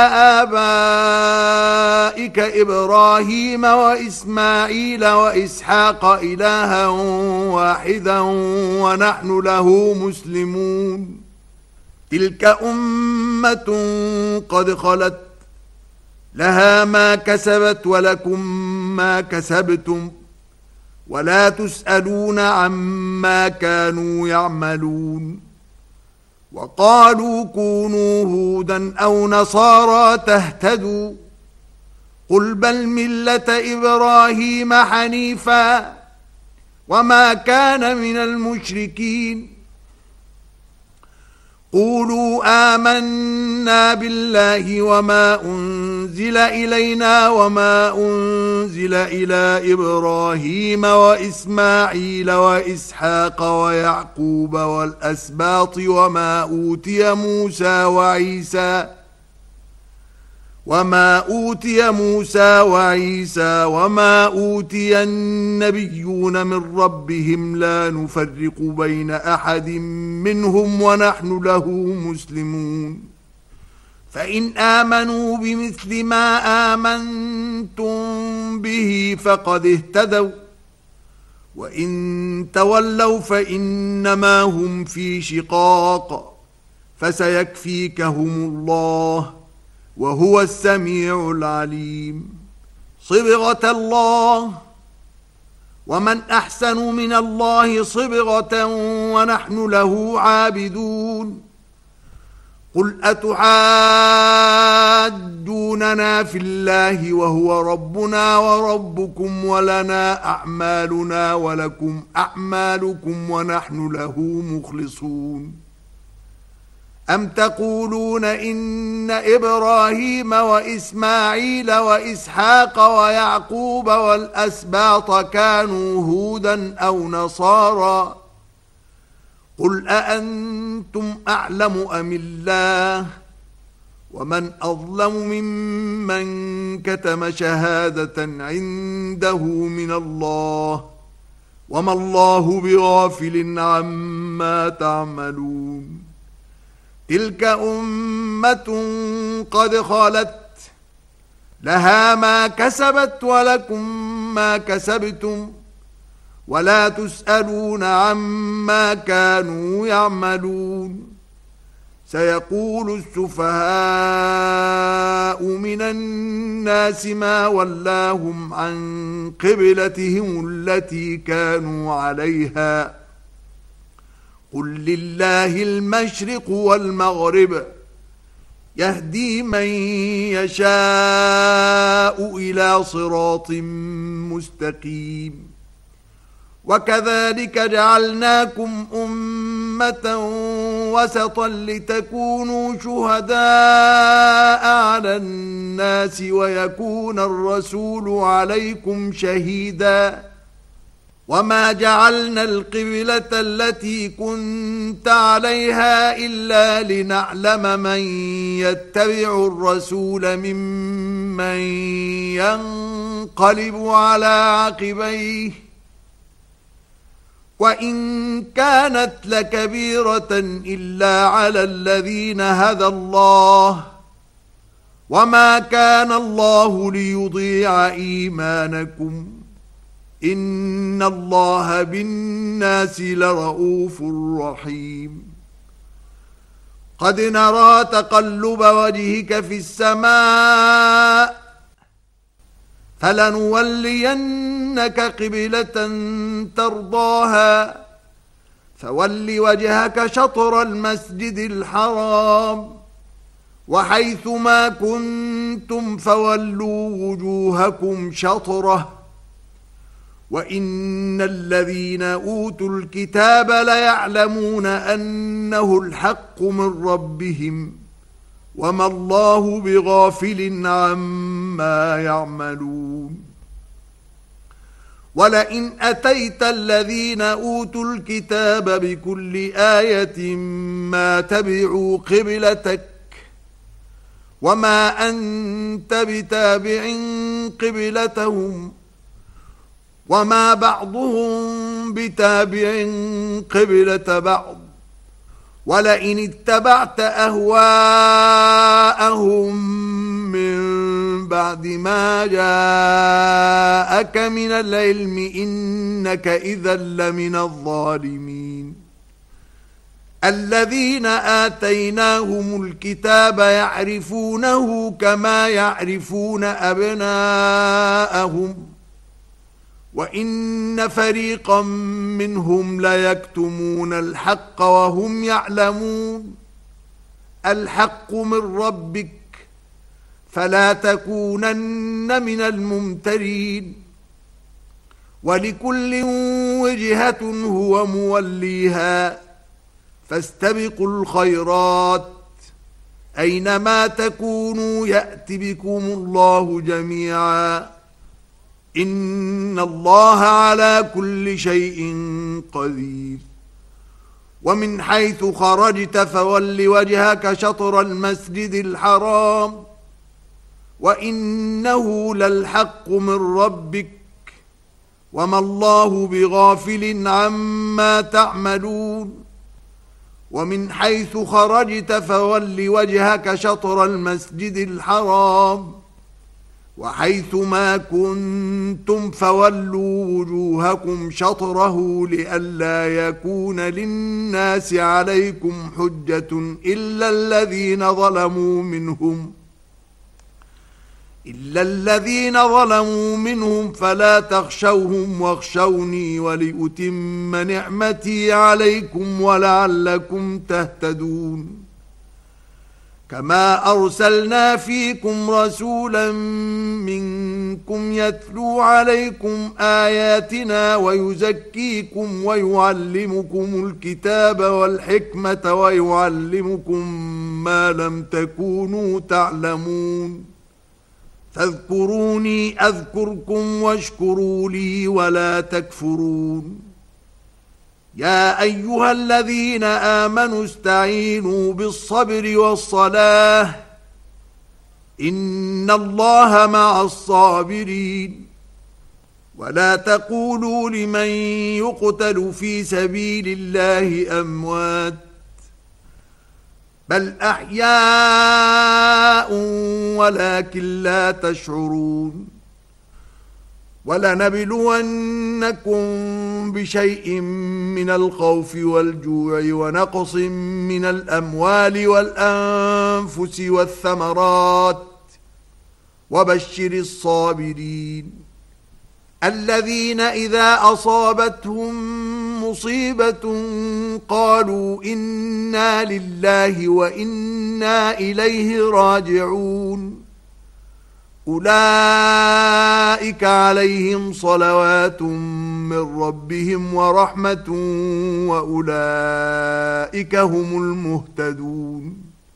Speaker 1: آبائك إبراهيم وإسماعيل وإسحاق إلها واحدا ونحن له مسلمون تلك أمة قد خلت لها ما كسبت ولكم ما كسبتم ولا تسألون عما كانوا يعملون وقالوا كونوا هودا أو نصارى تهتدوا قل بل ملة إبراهيم حنيفا وما كان من المشركين قولوا آمنا بالله وما أنزل إلينا وما أنزل إلى إبراهيم وإسماعيل وإسحاق ويعقوب والأسباط وما أوتي موسى وعيسى وما أوتي موسى وعيسى وما أوتي النبيون من ربهم لا نفرق بين أحد منهم ونحن له مسلمون فإن آمنوا بمثل ما آمنتم به فقد اهتدوا وإن تولوا فإنما هم في شقاق فسيكفيكهم الله وهو السميع العليم صبغة الله ومن أحسن من الله صبغة ونحن له عابدون قل أتحاجوننا في الله وهو ربنا وربكم ولنا أعمالنا ولكم أعمالكم ونحن له مخلصون أم تقولون إن إبراهيم وإسماعيل وإسحاق ويعقوب والأسباط كانوا هودا أو نصارى قل أأنتم أعلم أم الله ومن أظلم ممن كتم شهادة عنده من الله وما الله بغافل عما تعملون تلك أمة قد خلت لها ما كسبت ولكم ما كسبتم ولا تسألون عما كانوا يعملون سيقول السفهاء من الناس ما ولاهم عن قبلتهم التي كانوا عليها قل لله المشرق والمغرب يهدي من يشاء إلى صراط مستقيم وكذلك جعلناكم أمة وسطا لتكونوا شهداء على الناس ويكون الرسول عليكم شهيدا وما جعلنا القبلة التي كنت عليها إلا لنعلم من يتبع الرسول ممن ينقلب على عقبيه وإن كانت لكبيرة إلا على الذين هدى الله وما كان الله ليضيع إيمانكم إن الله بالناس لرؤوف رحيم قد نرى تقلب وجهك في السماء فلنولينك قبلة ترضاها فول وجهك شطر المسجد الحرام وحيث ما كنتم فولوا وجوهكم شطره وإن الذين أوتوا الكتاب ليعلمون أنه الحق من ربهم وما الله بغافل عما يعملون ولئن أتيت الذين أوتوا الكتاب بكل آية ما تبعوا قبلتك وما أنت بتابع قبلتهم وما بعضهم بتابع قبلة بعض ولئن اتبعت أهواءهم من بعد ما جاءك من العلم إنك إذا لمن الظالمين الذين آتيناهم الكتاب يعرفونه كما يعرفون أبناءهم وإن فريقا منهم ليكتمون الحق وهم يعلمون الحق من ربك فلا تكونن من الممترين ولكل وجهة هو موليها فاستبقوا الخيرات أينما تكونوا يأت بكم الله جميعا إن الله على كل شيء قدير ومن حيث خرجت فول وجهك شطر المسجد الحرام وإنه للحق من ربك وما الله بغافل عما تعملون ومن حيث خرجت فول وجهك شطر المسجد الحرام وحيث ما كنتم فولوا وجوهكم شطره لئلا يكون للناس عليكم حجة إلا الذين ظلموا منهم إلا الذين ظلموا منهم فلا تخشوهم واخشوني ولأتم نعمتي عليكم ولعلكم تهتدون كما أرسلنا فيكم رسولا منكم يتلو عليكم آياتنا ويزكيكم ويعلمكم الكتاب والحكمة ويعلمكم ما لم تكونوا تعلمون فاذكروني أذكركم واشكروا لي ولا تكفرون يا أيها الذين آمنوا استعينوا بالصبر والصلاة إن الله مع الصابرين ولا تقولوا لمن يقتل في سبيل الله أموات بل أحياء ولكن لا تشعرون ولنبلونكم بشيء من الخوف والجوع ونقص من الأموال والأنفس والثمرات وبشر الصابرين الذين إذا أصابتهم مصيبة قالوا إنا لله وإنا إليه راجعون أولئك عليهم صلوات من ربهم ورحمة وأولئك هم المهتدون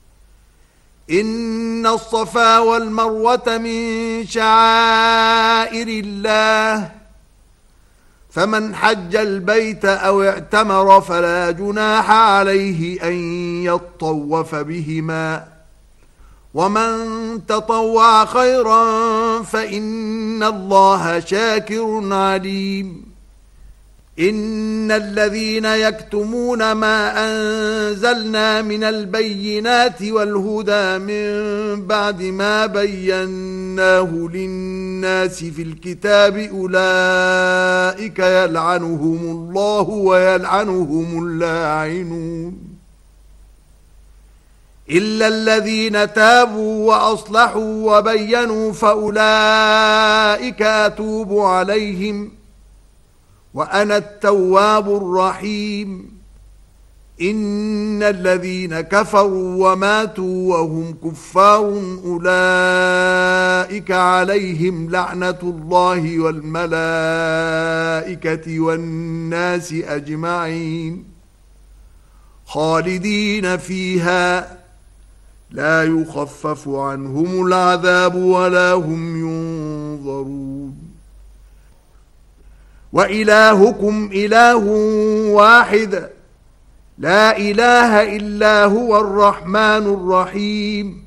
Speaker 1: إن الصفا والمروة من شعائر الله فمن حج البيت أو اعتمر فلا جناح عليه أن يطوف بهما ومن تطوع خيرا فإن الله شاكر عليم إن الذين يكتمون ما أنزلنا من البينات والهدى من بعد ما بيناه للناس في الكتاب أولئك يلعنهم الله ويلعنهم اللاعنون إلا الذين تابوا وأصلحوا وبينوا فأولئك أتوب عليهم وأنا التواب الرحيم إن الذين كفروا وماتوا وهم كفار أولئك عليهم لعنة الله والملائكة والناس أجمعين خالدين فيها لا يخفف عنهم العذاب ولا هم ينظرون وإلهكم إله واحد لا إله إلا هو الرحمن الرحيم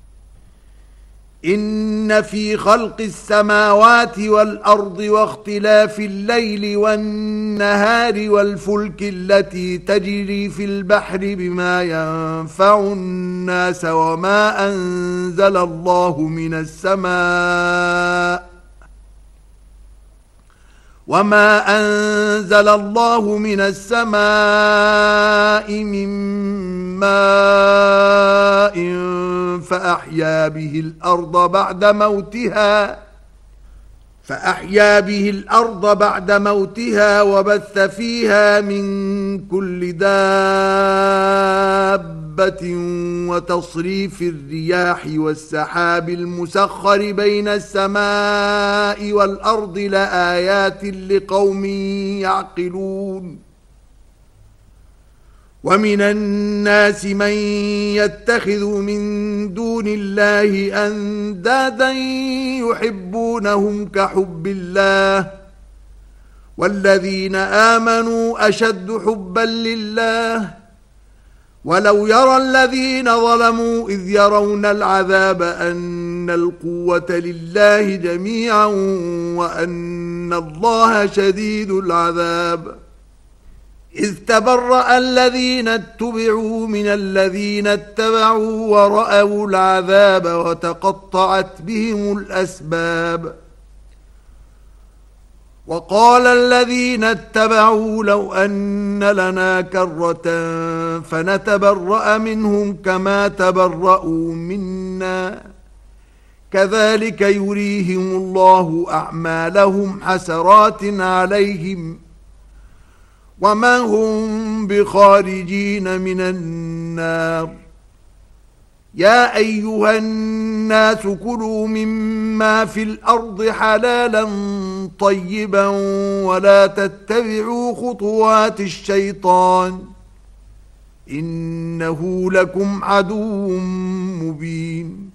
Speaker 1: إن في خلق السماوات والأرض واختلاف الليل والنهار والفلك التي تجري في البحر بما ينفع الناس وما أنزل الله من السماء وما أنزل الله من السماء من ماء فأحيا به الأرض بعد موتها فأحيا به الأرض بعد موتها وبث فيها من كل دابة وتصريف الرياح والسحاب المسخر بين السماء والأرض لآيات لقوم يعقلون ومن الناس من يتخذ من دون الله أندادا يحبونهم كحب الله والذين آمنوا أشد حبا لله ولو يرى الذين ظلموا إذ يرون العذاب أن القوة لله جميعا وأن الله شديد العذاب إذ تبرأ الذين اتبعوا من الذين اتبعوا ورأوا العذاب وتقطعت بهم الأسباب وقال الذين اتبعوا لو أن لنا كرة فنتبرأ منهم كما تبرأوا منا كذلك يريهم الله أعمالهم حسرات عليهم وما هم بخارجين من النار يا أيها الناس كلوا مما في الأرض حلالا طيبا ولا تتبعوا خطوات الشيطان إنه لكم عدو مبين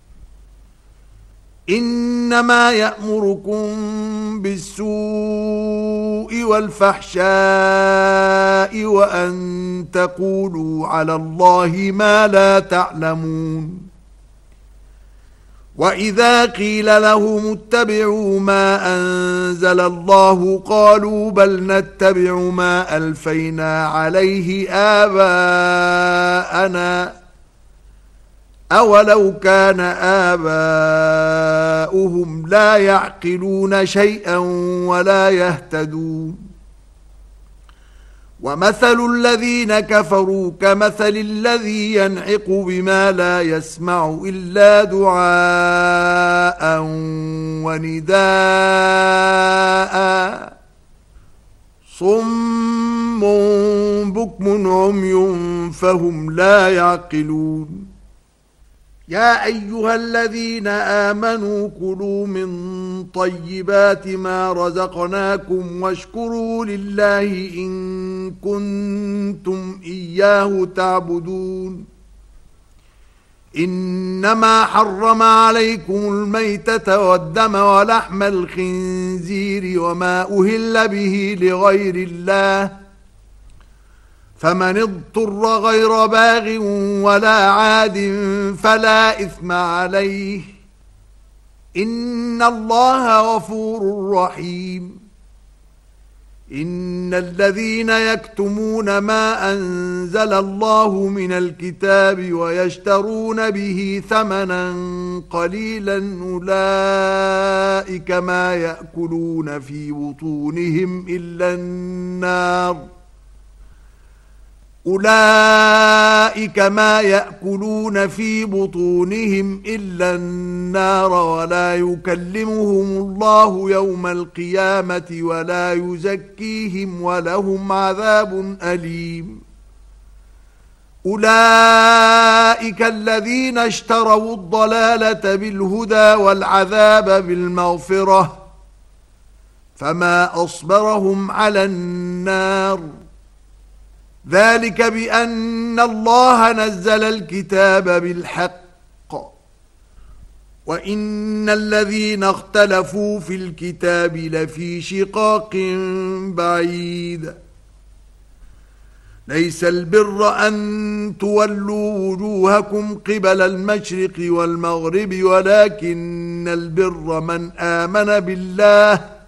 Speaker 1: إنما يأمركم بالسوء والفحشاء وأن تقولوا على الله ما لا تعلمون وإذا قيل لهم اتبعوا ما أنزل الله قالوا بل نتبع ما ألفينا عليه آباءنا أولو كان آباؤهم لا يعقلون شيئا ولا يهتدون ومثل الذين كفروا كمثل الذي ينعق بما لا يسمع إلا دعاء ونداء صم بكم عمي فهم لا يعقلون يا أيها الذين آمنوا كلوا من طيبات ما رزقناكم واشكروا لله إن كنتم إياه تعبدون إنما حرم عليكم الميتة والدم ولحم الخنزير وما أهل به لغير الله فمن اضطر غير باغ ولا عاد فلا إثم عليه إن الله غفور رحيم إن الذين يكتمون ما أنزل الله من الكتاب ويشترون به ثمنا قليلا أولئك ما يأكلون في بطونهم إلا النار أولئك ما يأكلون في بطونهم إلا النار ولا يكلمهم الله يوم القيامة ولا يزكيهم ولهم عذاب أليم أولئك الذين اشتروا الضلالة بالهدى والعذاب بالمغفرة فما أصبرهم على النار ذلك بأن الله نزل الكتاب بالحق وإن الذين اختلفوا في الكتاب لفي شقاق بعيد ليس البر أن تولوا وجوهكم قبل المشرق والمغرب ولكن البر من آمن بالله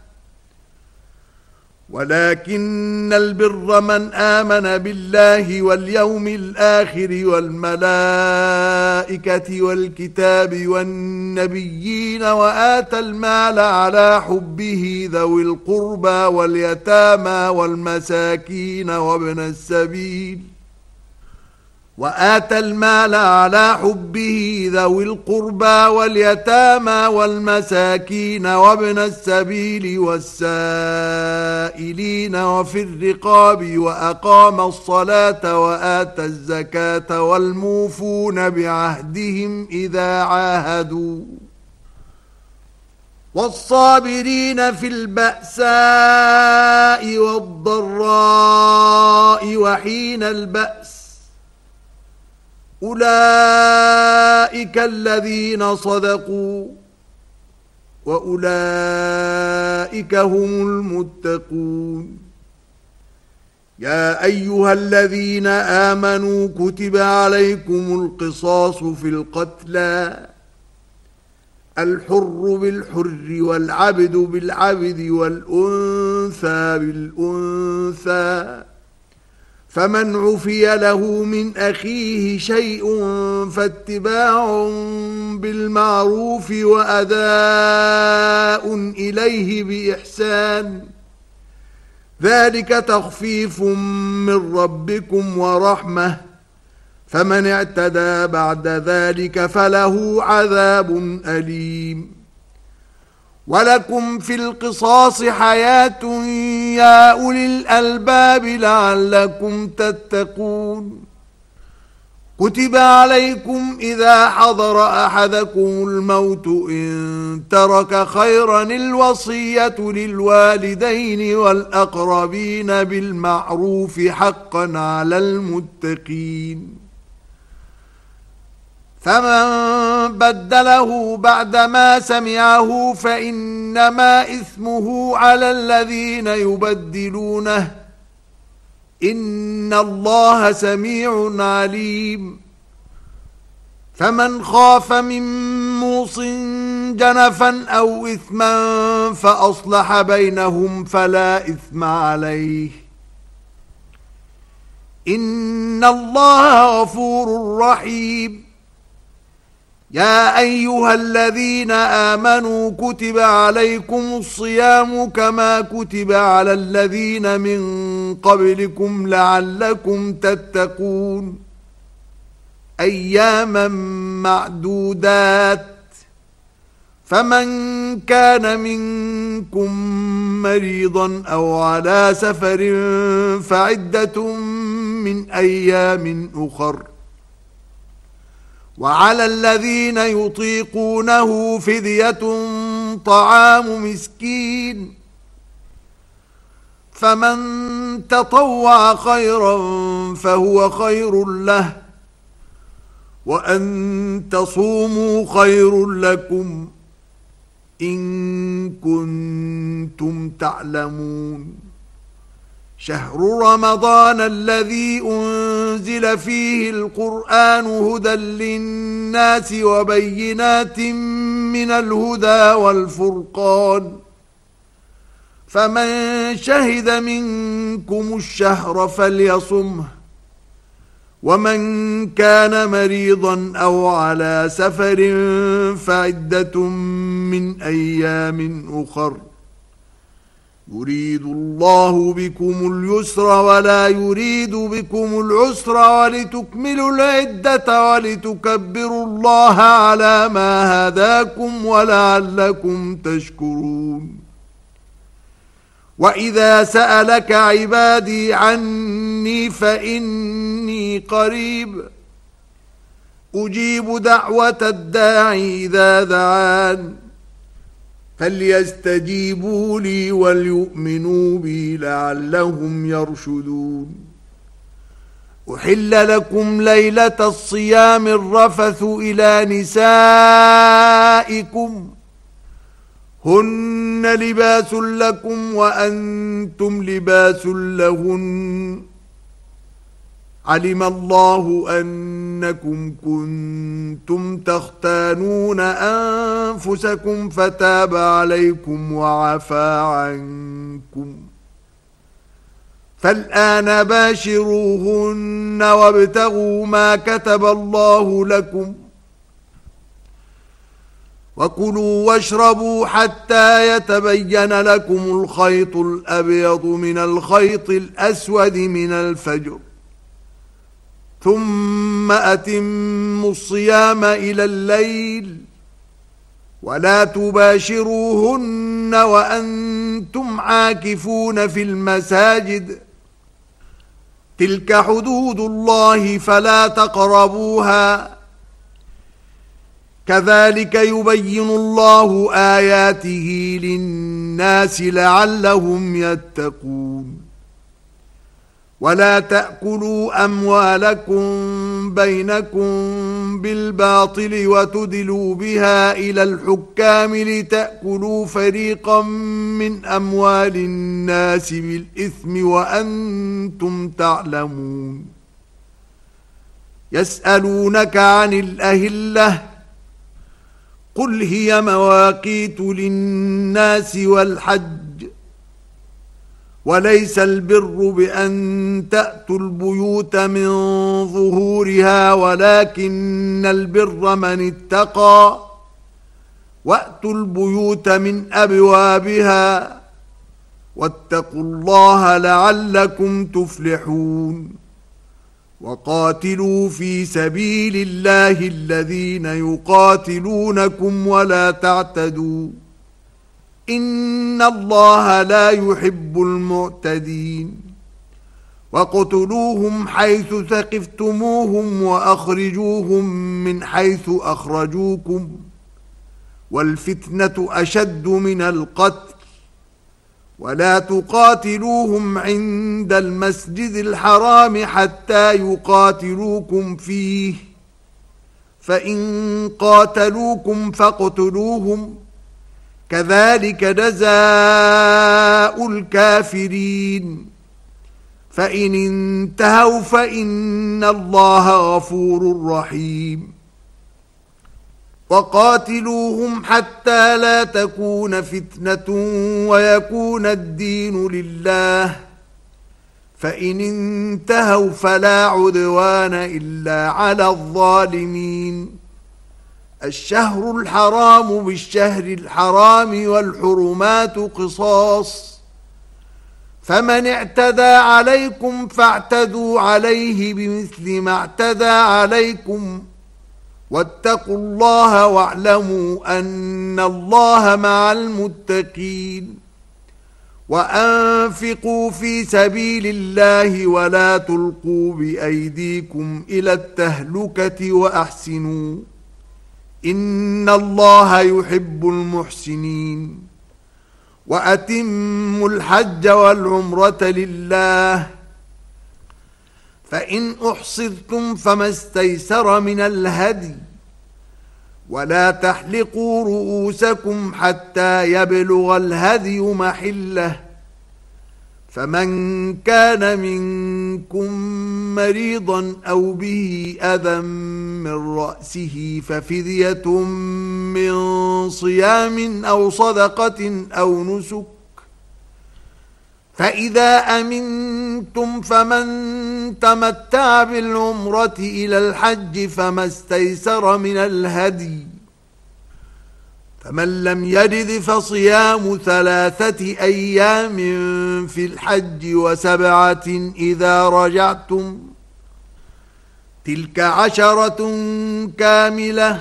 Speaker 1: ولكن البر من آمن بالله واليوم الآخر والملائكة والكتاب والنبيين وآتى المال على حبه ذوي القربى واليتامى والمساكين وابن السبيل وآتى المال على حبه ذوي القربى واليتامى والمساكين وابن السبيل والسائلين وفي الرقاب وأقام الصلاة وآتى الزكاة والموفون بعهدهم إذا عاهدوا والصابرين في البأساء والضراء وحين البأس أولئك الذين صدقوا وأولئك هم المتقون يا أيها الذين آمنوا كتب عليكم القصاص في القتلى الحر بالحر والعبد بالعبد والأنثى بالأنثى فمن عفي له من أخيه شيء فاتباع بالمعروف وأداء إليه بإحسان ذلك تخفيف من ربكم ورحمة فمن اعتدى بعد ذلك فله عذاب أليم ولكم في القصاص حياة يا أولي الألباب لعلكم تتقون كتب عليكم إذا حضر أحدكم الموت إن ترك خيرا الوصية للوالدين والأقربين بالمعروف حقا على المتقين فمن بدله بعدما سمعه فإنما إثمه على الذين يبدلونه إن الله سميع عليم فمن خاف من موص جنفا أو إثما فأصلح بينهم فلا إثم عليه إن الله غفور رحيم. يا أيها الذين آمنوا كتب عليكم الصيام كما كتب على الذين من قبلكم لعلكم تتقون أياما معدودات فمن كان منكم مريضا أو على سفر فعدة من أيام أخر وعلى الذين يطيقونه فدية طعام مسكين فمن تطوع خيرا فهو خير له وأن تصوموا خير لكم إن كنتم تعلمون. شهر رمضان الذي أنزل فيه القرآن هدى للناس وبينات من الهدى والفرقان فمن شهد منكم الشهر فليصمه ومن كان مريضا أو على سفر فعدة من أيام أخر يريد الله بكم اليسر ولا يريد بكم العسر ولتكملوا العدة ولتكبروا الله على ما هداكم ولعلكم تشكرون. وإذا سألك عبادي عني فإني قريب أجيب دعوة الداعي إذا دعان فليستجيبوا لي وليؤمنوا بي لعلهم يرشدون. أحل لكم ليلة الصيام الرفث إلى نسائكم هن لباس لكم وأنتم لباس لهن علم الله أنكم كنتم تختانون أنفسكم فتاب عليكم وعفى عنكم فالآن باشروهن وابتغوا ما كتب الله لكم وكلوا واشربوا حتى يتبين لكم الخيط الأبيض من الخيط الأسود من الفجر ثم أتموا الصيام إلى الليل ولا تباشروهن وأنتم عاكفون في المساجد تلك حدود الله فلا تقربوها كذلك يبين الله آياته للناس لعلهم يتقون. ولا تأكلوا أموالكم بينكم بالباطل وتدلوا بها إلى الحكام لتأكلوا فريقا من أموال الناس بالإثم وأنتم تعلمون. يسألونك عن الأهلة قل هي مواقيت للناس والحج وليس البر بأن تأتوا البيوت من ظهورها ولكن البر من اتقى وأتوا البيوت من أبوابها واتقوا الله لعلكم تفلحون. وقاتلوا في سبيل الله الذين يقاتلونكم ولا تعتدوا إن الله لا يحب المعتدين. وقتلوهم حيث ثقفتموهم وأخرجوهم من حيث أخرجوكم والفتنة أشد من القتل ولا تقاتلوهم عند المسجد الحرام حتى يقاتلوكم فيه فإن قاتلوكم فاقتلوهم كذلك جزاء الكافرين فإن انتهوا فإن الله غفور رحيم. وقاتلوهم حتى لا تكون فتنة ويكون الدين لله، فإن انتهوا فلا عدوان إلا على الظالمين. الشهر الحرام بالشهر الحرام والحرمات قصاص، فمن اعتدى عليكم فاعتدوا عليه بمثل ما اعتدى عليكم، واتقوا الله واعلموا أن الله مع المتقين. وأنفقوا في سبيل الله ولا تلقوا بأيديكم إلى التهلكة وأحسنوا إن الله يحب المحسنين. وأتموا الحج والعمرة لله، فإن أحصرتم فما استيسر من الهدي، ولا تحلقوا رؤوسكم حتى يبلغ الهدي محله، فمن كان منكم مريضا أو به أذى من رأسه ففدية من صيام أو صدقة أو نسك، فإذا أمنتم فمن تمتع بالعمرة إلى الحج فما استيسر من الهدي، فمن لم يجد فصيام ثلاثة أيام في الحج وسبعة إذا رجعتم، تلك عشرة كاملة،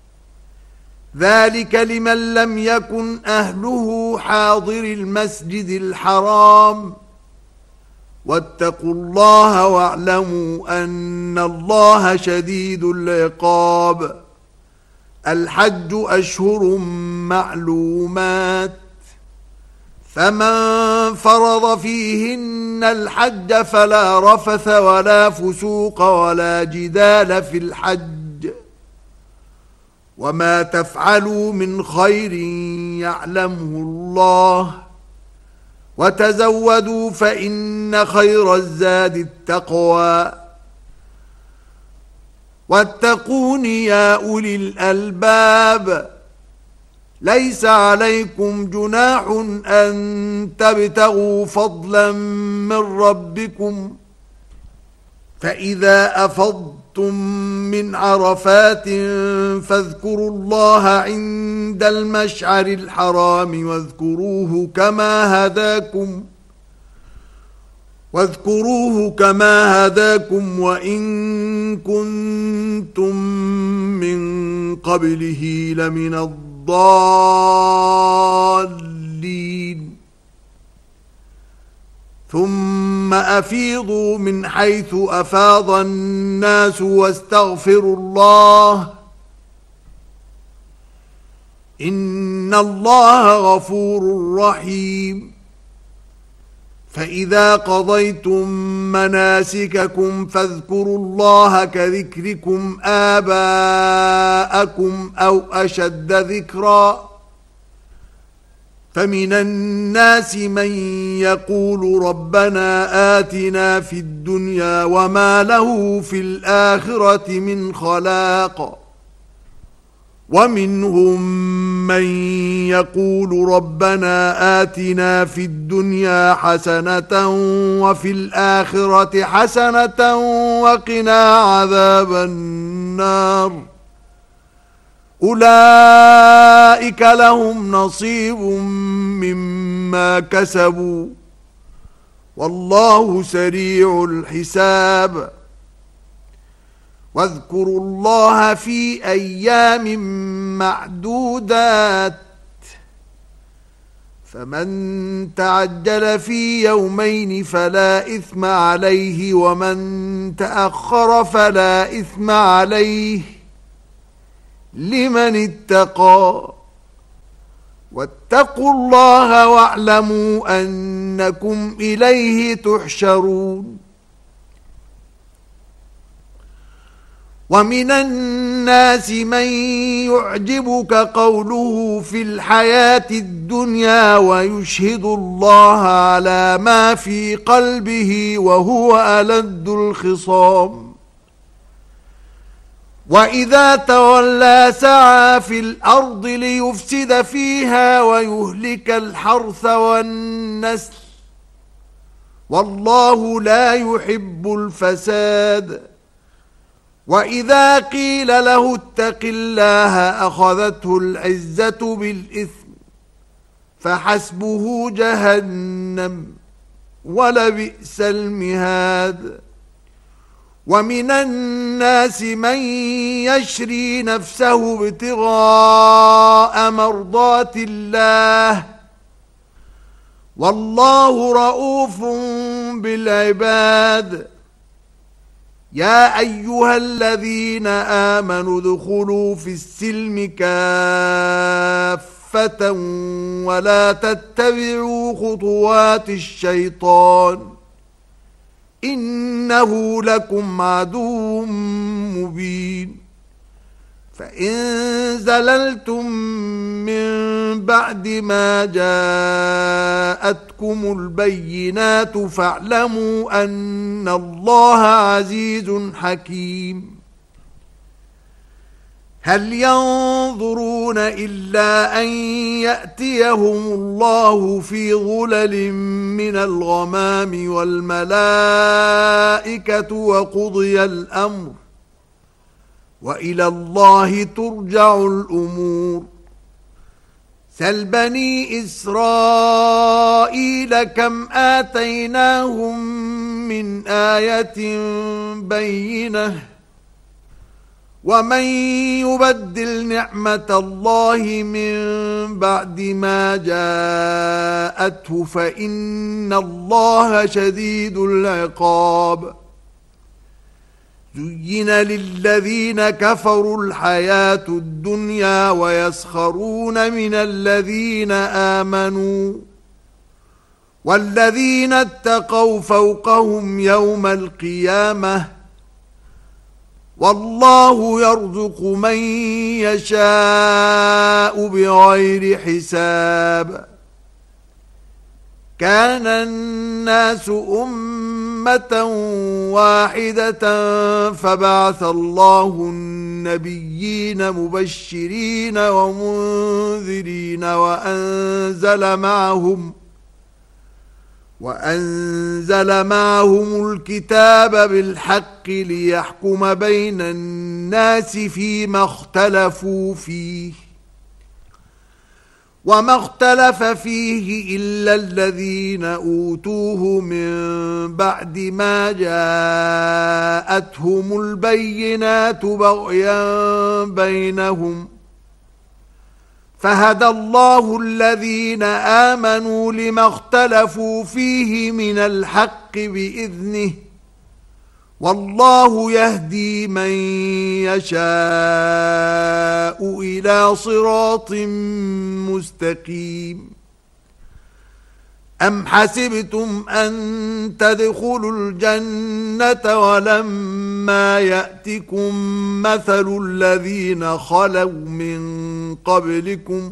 Speaker 1: ذلك لمن لم يكن أهله حاضر المسجد الحرام. واتقوا الله واعلموا أن الله شديد العقاب. الحج أشهر معلومات، فمن فرض فيهن الحج فلا رفث ولا فسوق ولا جدال في الحج، وما تفعلوا من خير يعلمه الله، وتزودوا فإن خير الزاد التقوى، واتقون يا أولي الألباب. ليس عليكم جناح أن تبتغوا فضلا من ربكم، فإذا أفضتم من عرفات فاذكروا الله عند المشعر الحرام واذكروه كما هداكم واذكروه كما هداكم وإن كنتم من قبله لمن الضالين. ثم أفيضوا من حيث أفاض الناس واستغفروا الله إن الله غفور رحيم. فإذا قضيتم مناسككم فاذكروا الله كذكركم آباءكم أو أشد ذكرا، فمن الناس من يقول ربنا آتنا في الدنيا وما له في الآخرة من خلاق، ومنهم من يقول ربنا آتنا في الدنيا حسنة وفي الآخرة حسنة وقنا عذاب النار. أولئك لهم نصيب مما كسبوا والله سريع الحساب. واذكروا الله في أيام معدودات، فمن تعجل في يومين فلا إثم عليه ومن تأخر فلا إثم عليه لمن اتقى. واتقوا الله واعلموا أنكم إليه تحشرون. ومن الناس من يعجبك قوله في الحياة الدنيا ويشهد الله على ما في قلبه وهو ألد الخصام. وإذا تولى سعى في الأرض ليفسد فيها ويهلك الحرث والنسل والله لا يحب الفساد. وإذا قيل له اتق الله أخذته العزة بالإثم فحسبه جهنم ولبئس المهاد. ومن الناس من يشري نفسه ابتغاء مرضات الله والله رؤوف بالعباد. يا أيها الذين آمنوا ادخلوا في السلم كافة ولا تتبعوا خطوات الشيطان إنه لكم عدو مبين. فإن زللتم من بعد ما جاءتكم البينات فاعلموا أن الله عزيز حكيم. هل ينظرون إلا أن يأتيهم الله في ظلل من الغمام والملائكة وقضي الأمر وإلى الله ترجع الأمور. سل بني إسرائيل كم آتيناهم من آية بينة ومن يبدل نعمة الله من بعد ما جاءته فإن الله شديد العقاب. زين للذين كفروا الحياة الدنيا ويسخرون من الذين آمنوا والذين اتقوا فوقهم يوم القيامة والله يرزق من يشاء بغير حساب. كان الناس أمة واحدة فبعث الله النبيين مبشرين ومنذرين وأنزل معهم وأنزل معهم الكتاب بالحق ليحكم بين الناس فيما اختلفوا فيه وما اختلف فيه إلا الذين أوتوه من بعد ما جاءتهم البينات بغيا بينهم فهدى الله الذين آمنوا لما اختلفوا فيه من الحق بإذنه والله يهدي من يشاء إلى صراط مستقيم. أم حسبتم أن تدخلوا الجنة ولما يأتكم مثل الذين خلوا من قبلكم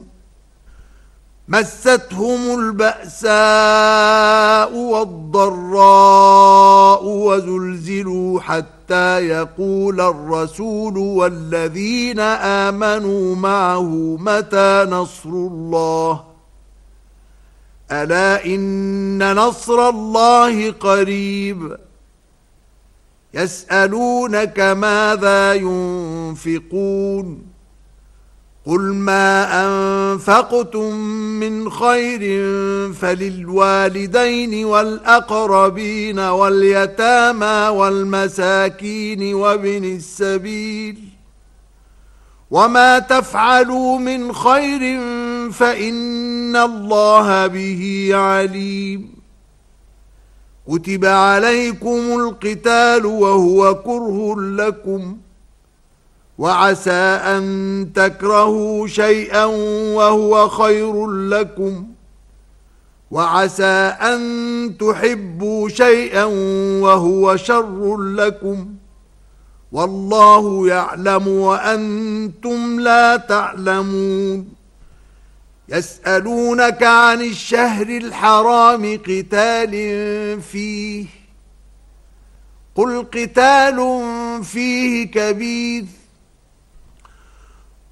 Speaker 1: مستهم البأساء والضراء وزلزلوا حتى يقول الرسول والذين آمنوا معه متى نصر الله ألا إن نصر الله قريب. يسألونك ماذا ينفقون قل ما أنفقتم من خير فللوالدين والأقربين واليتامى والمساكين وابن السبيل وما تفعلوا من خير فإن الله به عليم. كتب عليكم القتال وهو كره لكم وعسى أن تكرهوا شيئا وهو خير لكم وعسى أن تحبوا شيئا وهو شر لكم والله يعلم وأنتم لا تعلمون. يسألونك عن الشهر الحرام قتال فيه قل قتال فيه كبير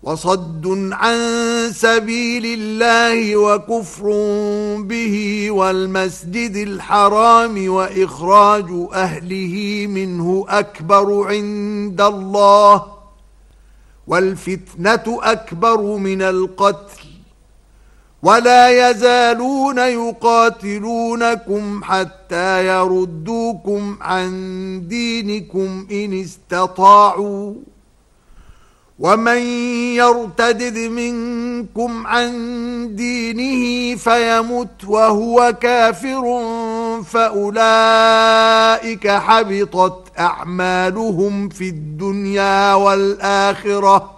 Speaker 1: وصد عن سبيل الله وكفر به والمسجد الحرام وإخراج أهله منه أكبر عند الله والفتنة أكبر من القتل ولا يزالون يقاتلونكم حتى يردوكم عن دينكم إن استطاعوا ومن يرتدد منكم عن دينه فيمت وهو كافر فأولئك حبطت أعمالهم في الدنيا والآخرة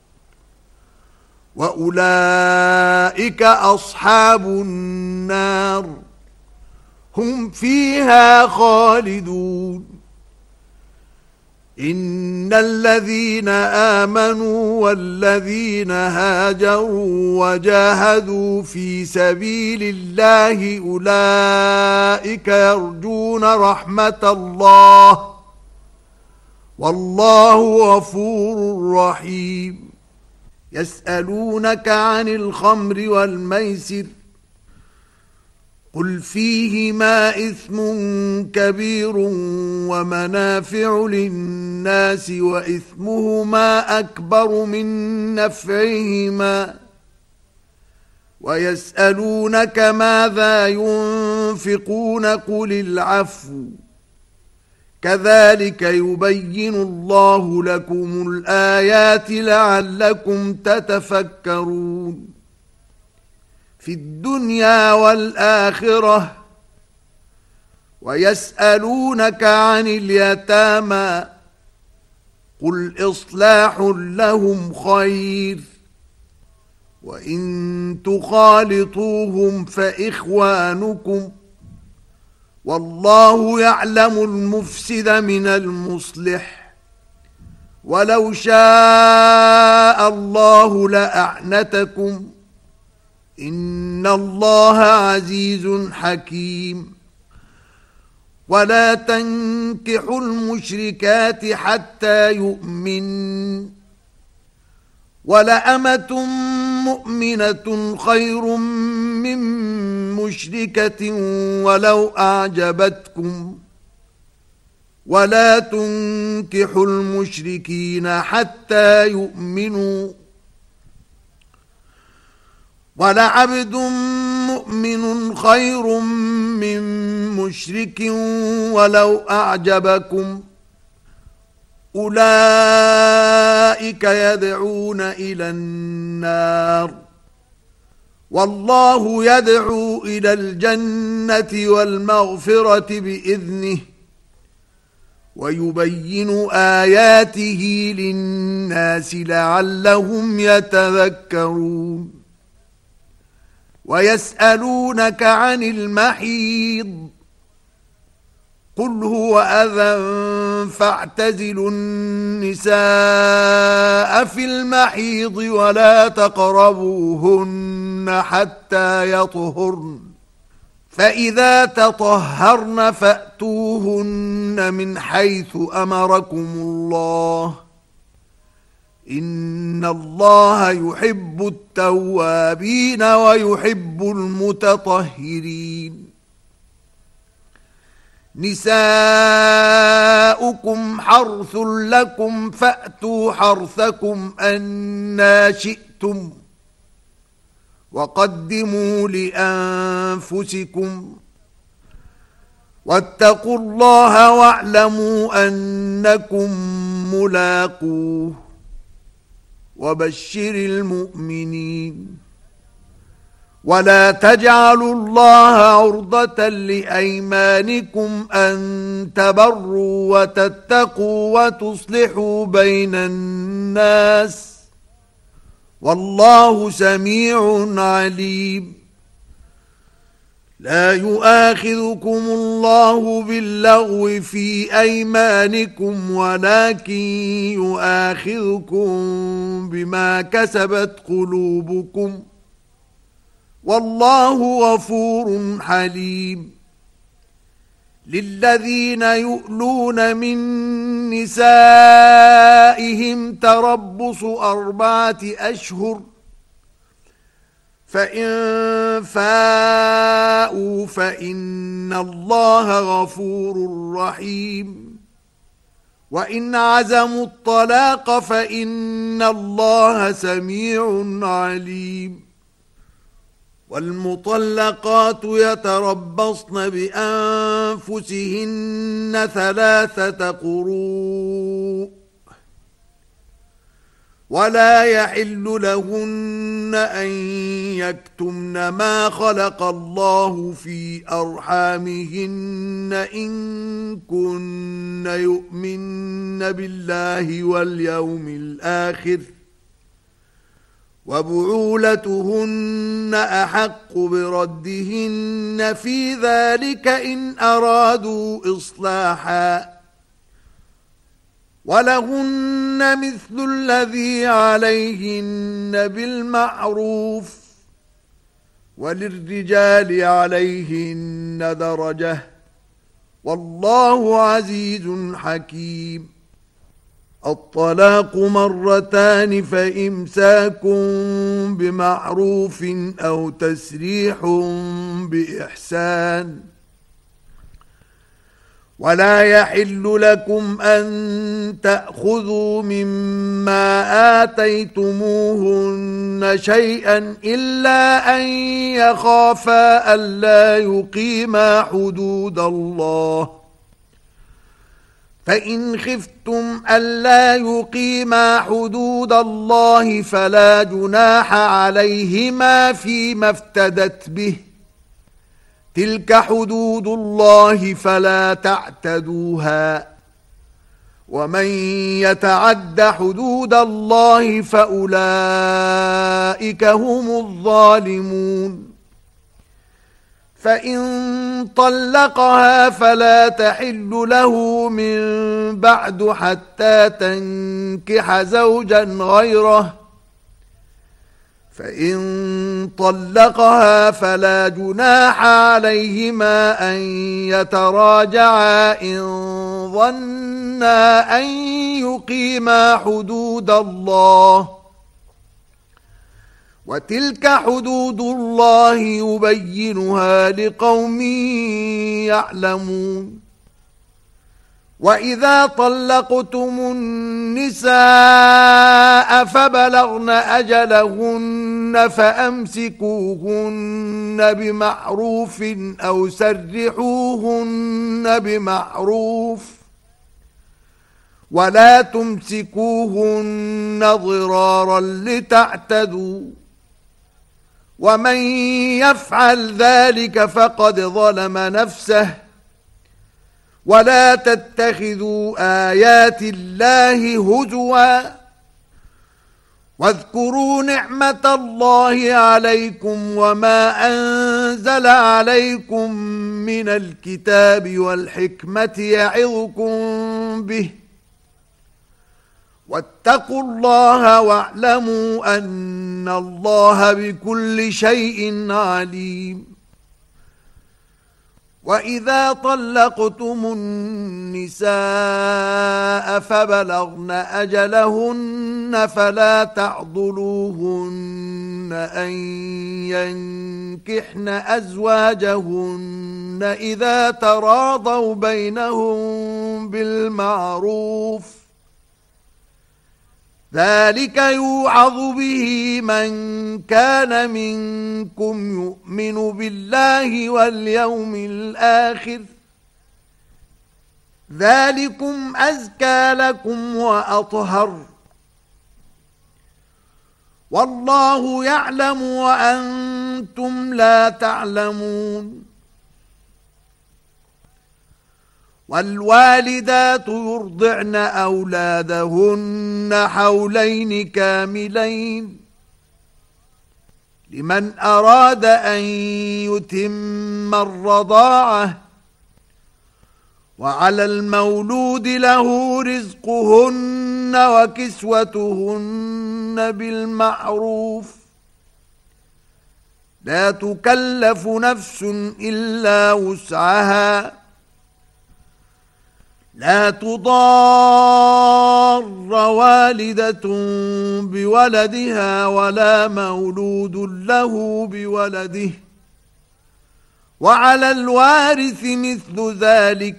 Speaker 1: وأولئك أصحاب النار هم فيها خالدون. إن الذين آمنوا والذين هاجروا وجاهدوا في سبيل الله أولئك يرجون رحمة الله والله غفور رحيم. يسألونك عن الخمر والميسر قل فيهما إثم كبير ومنافع للناس وإثمهما أكبر من نفعهما ويسألونك ماذا ينفقون قل العفو كذلك يبين الله لكم الآيات لعلكم تتفكرون. في الدنيا والآخرة ويسألونك عن اليتامى قل إصلاح لهم خير وإن تخالطوهم فإخوانكم والله يعلم المفسد من المصلح ولو شاء الله لأعنتكم إن الله عزيز حكيم. ولا تنكحوا المشركات حتى يؤمن ولأمة مؤمنة خير من مشركة ولو أعجبتكم ولا تنكحوا المشركين حتى يؤمنوا ولعبد مؤمن خير من مشرك ولو أعجبكم أولئك يدعون إلى النار والله يدعو إلى الجنة والمغفرة بإذنه ويبين آياته للناس لعلهم يتذكرون. ويسألونك عن المحيض قل هو أذى فاعتزلوا النساء في المحيض ولا تقربوهن حتى يطهرن فإذا تطهرن فأتوهن من حيث أمركم الله إن الله يحب التوابين ويحب المتطهرين. نساؤكم حرث لكم فأتوا حرثكم أنى شئتم وقدموا لأنفسكم واتقوا الله واعلموا أنكم ملاقوه وبشر المؤمنين. ولا تجعلوا الله عرضة لأيمانكم أن تبروا وتتقوا وتصلحوا بين الناس والله سميع عليم. لا يؤاخذكم الله باللغو في أيمانكم ولكن يؤاخذكم بما كسبت قلوبكم والله غفور حليم. للذين يؤلون من نسائهم تربص أربعة أشهر فإن فاءوا فإن الله غفور رحيم وإن عزموا الطلاق فإن الله سميع عليم والمطلقات يتربصن بأنفسهن ثلاثة قروء ولا يحل لهن أن يكتمن ما خلق الله في أرحامهن إن كن يؤمن بالله واليوم الآخر وبعولتهن أحق بردهن في ذلك إن أرادوا إصلاحا ولهن مثل الذي عليهن بالمعروف وللرجال عليهن درجة والله عزيز حكيم الطلاق مرتان فإمساك بمعروف أو تسريح بإحسان ولا يحل لكم أن تأخذوا مما آتيتموهن شيئا إلا أن يخافا ألا يقيما حدود الله فإن خفتم ألا يقيما حدود الله فلا جناح عليهما فيما افتدت به تلك حدود الله فلا تعتدوها ومن يتعد حدود الله فأولئك هم الظالمون فإن طلقها فلا تحل له من بعد حتى تنكح زوجا غيره فإن طلقها فلا جناح عليهما أن يتراجعا إن ظنا أن يقيما حدود الله وتلك حدود الله يبينها لقوم يعلمون وإذا طلقتم النساء فبلغن أجلهن فأمسكوهن بمعروف أو سرحوهن بمعروف ولا تمسكوهن ضرارا لتعتدوا ومن يفعل ذلك فقد ظلم نفسه ولا تتخذوا آيات الله هزوا واذكروا نعمة الله عليكم وما أنزل عليكم من الكتاب والحكمة يعظكم به واتقوا الله واعلموا أن الله بكل شيء عليم وإذا طلقتم النساء فبلغن أجلهن فلا تعضلوهن أن ينكحن أزواجهن إذا تراضوا بينهم بالمعروف ذلك يوعظ به من كان منكم يؤمن بالله واليوم الآخر ذلكم أزكى لكم وأطهر والله يعلم وأنتم لا تعلمون والوالدات يرضعن أولادهن حولين كاملين لمن أراد أن يتم الرضاعة وعلى المولود له رزقهن وكسوتهن بالمعروف لا تكلف نفس إلا وسعها لا تضار والدة بولدها ولا مولود له بولده، وعلى الوارث مثل ذلك،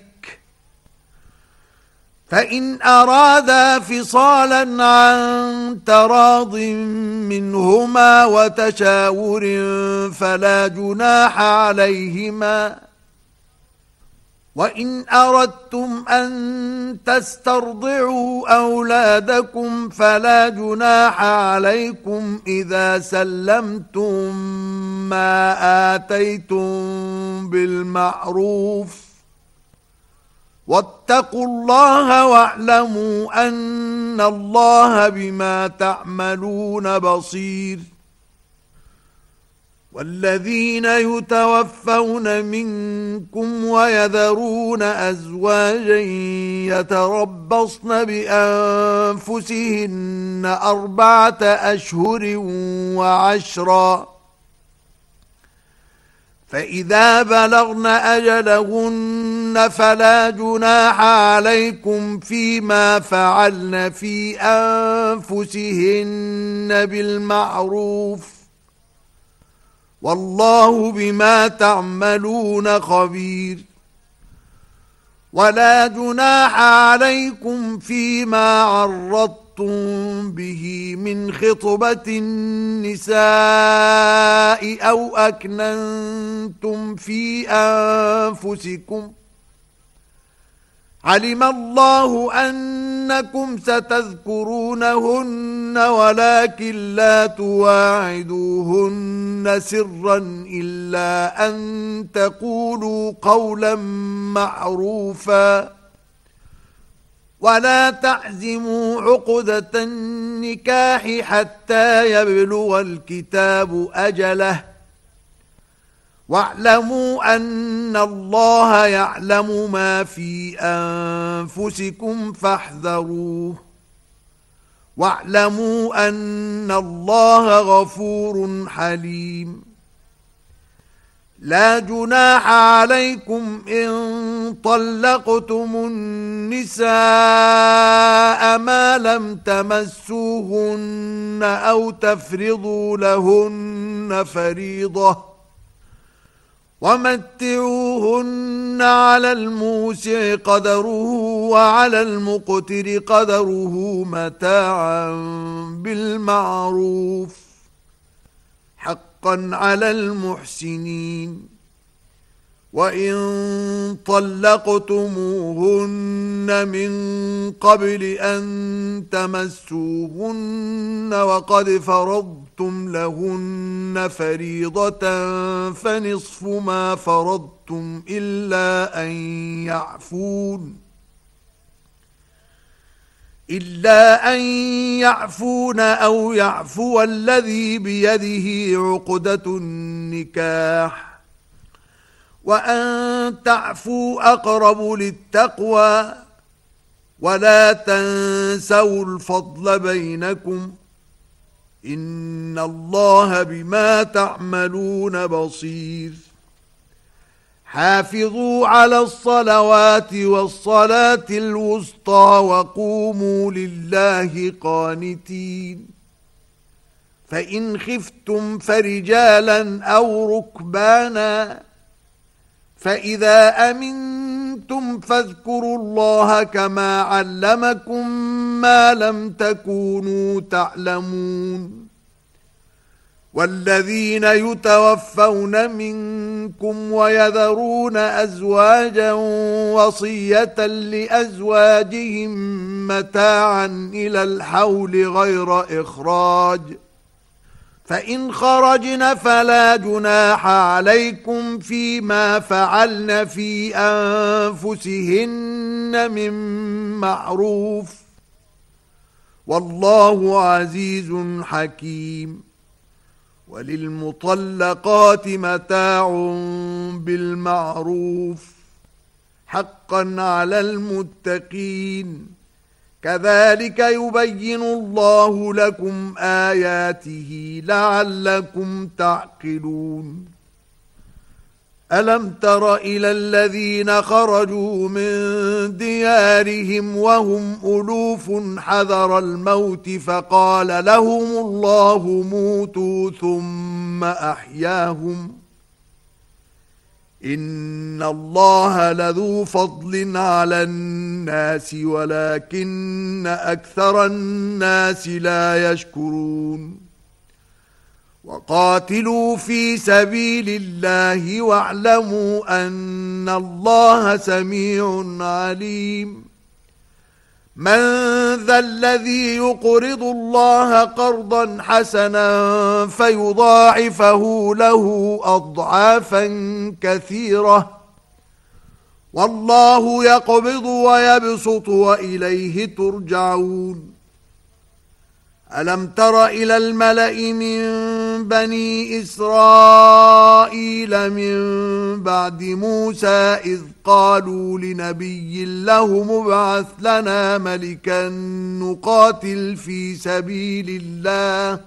Speaker 1: فإن أرادا فصالا عن تراض منهما وتشاور فلا جناح عليهما. وإن أردتم أن تسترضعوا أولادكم فلا جناح عليكم إذا سلمتم ما آتيتم بالمعروف، واتقوا الله واعلموا أن الله بما تعملون بصير. والذين يتوفون منكم ويذرون أزواجا يتربصن بأنفسهن أربعة أشهر وعشرا، فإذا بلغن أجلهن فلا جناح عليكم فيما فعلن في أنفسهن بالمعروف، والله بما تعملون خبير. ولا جناح عليكم فيما عرضتم به من خطبة النساء أو أكننتم في أنفسكم، علم الله أنكم ستذكرونهن ولكن لا تواعدوهن سرا إلا أن تقولوا قولا معروفا، ولا تعزموا عقدة النكاح حتى يبلغ الكتاب أجله، واعلموا أن الله يعلم ما في أنفسكم فاحذروه، واعلموا أن الله غفور حليم. لا جناح عليكم إن طلقتم النساء ما لم تمسوهن أو تفرضوا لهن فريضة، ومتعوهن على الموسع قدره وعلى المقتر قدره متاعا بالمعروف، حقا على المحسنين. وإن طلقتموهن من قبل أن تمسوهن وقد فرضتم لهن فريضة فنصف ما فرضتم إلا أن يعفون إلا أن يعفون أو يعفو الذي بيده عقدة النكاح، وأن تعفوا أقرب للتقوى، ولا تنسوا الفضل بينكم، إن الله بما تعملون بصير. حافظوا على الصلوات والصلاة الوسطى وقوموا لله قانتين. فإن خفتم فرجالا أو ركبانا، فإذا أمنتم فاذكروا الله كما علمكم ما لم تكونوا تعلمون. والذين يتوفون منكم ويذرون أزواجا وصية لأزواجهم متاعا إلى الحول غير إخراج، فإن خرجن فلا جناح عليكم فيما فعلن في أنفسهن من معروف، والله عزيز حكيم. وللمطلقات متاع بالمعروف، حقا على المتقين. كذلك يبين الله لكم آياته لعلكم تعقلون. ألم تر إلى الذين خرجوا من ديارهم وهم ألوف حذر الموت فقال لهم الله موتوا ثم أحياهم إن الله لذو فضل على الناس ولكن أكثر الناس لا يشكرون وقاتلوا في سبيل الله واعلموا أن الله سميع عليم من ذا الذي يقرض الله قرضا حسنا فيضاعفه له أضعافا كثيرة والله يقبض ويبسط وإليه ترجعون ألم تر إلى الملأ من بني إسرائيل من بعد موسى إذ قالوا لنبي له مبعث لنا ملكا نقاتل في سبيل الله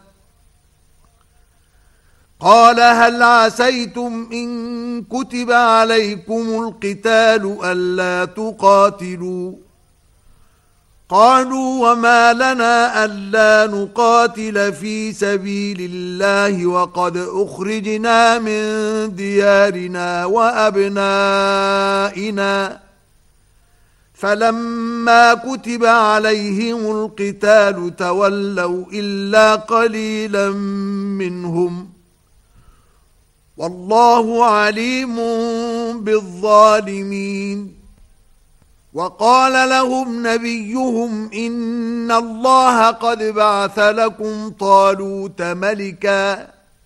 Speaker 1: قال هل عسيتم إن كتب عليكم القتال ألا تقاتلوا قالوا وما لنا ألا نقاتل في سبيل الله وقد أخرجنا من ديارنا وأبنائنا فلما كتب عليهم القتال تولوا إلا قليلا منهم والله عليم بالظالمين وقال لهم نبيهم إن الله قد بعث لكم طالوت ملكا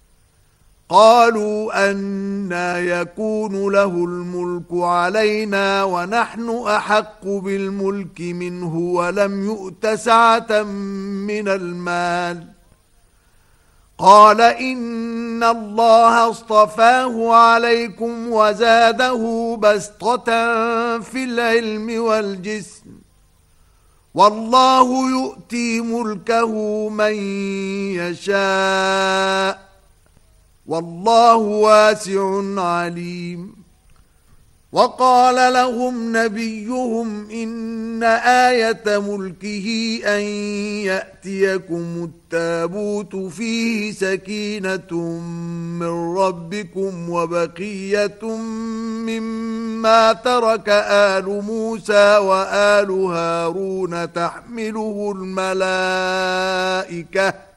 Speaker 1: قالوا أنى يكون له الملك علينا ونحن أحق بالملك منه ولم يؤت سعة من المال قال إن الله اصطفاه عليكم وزاده بسطة في العلم والجسم والله يؤتي ملكه من يشاء والله واسع عليم وقال لهم نبيهم إن آية ملكه أن يأتيكم التابوت فيه سكينة من ربكم وبقية مما ترك آل موسى وآل هارون تحمله الملائكة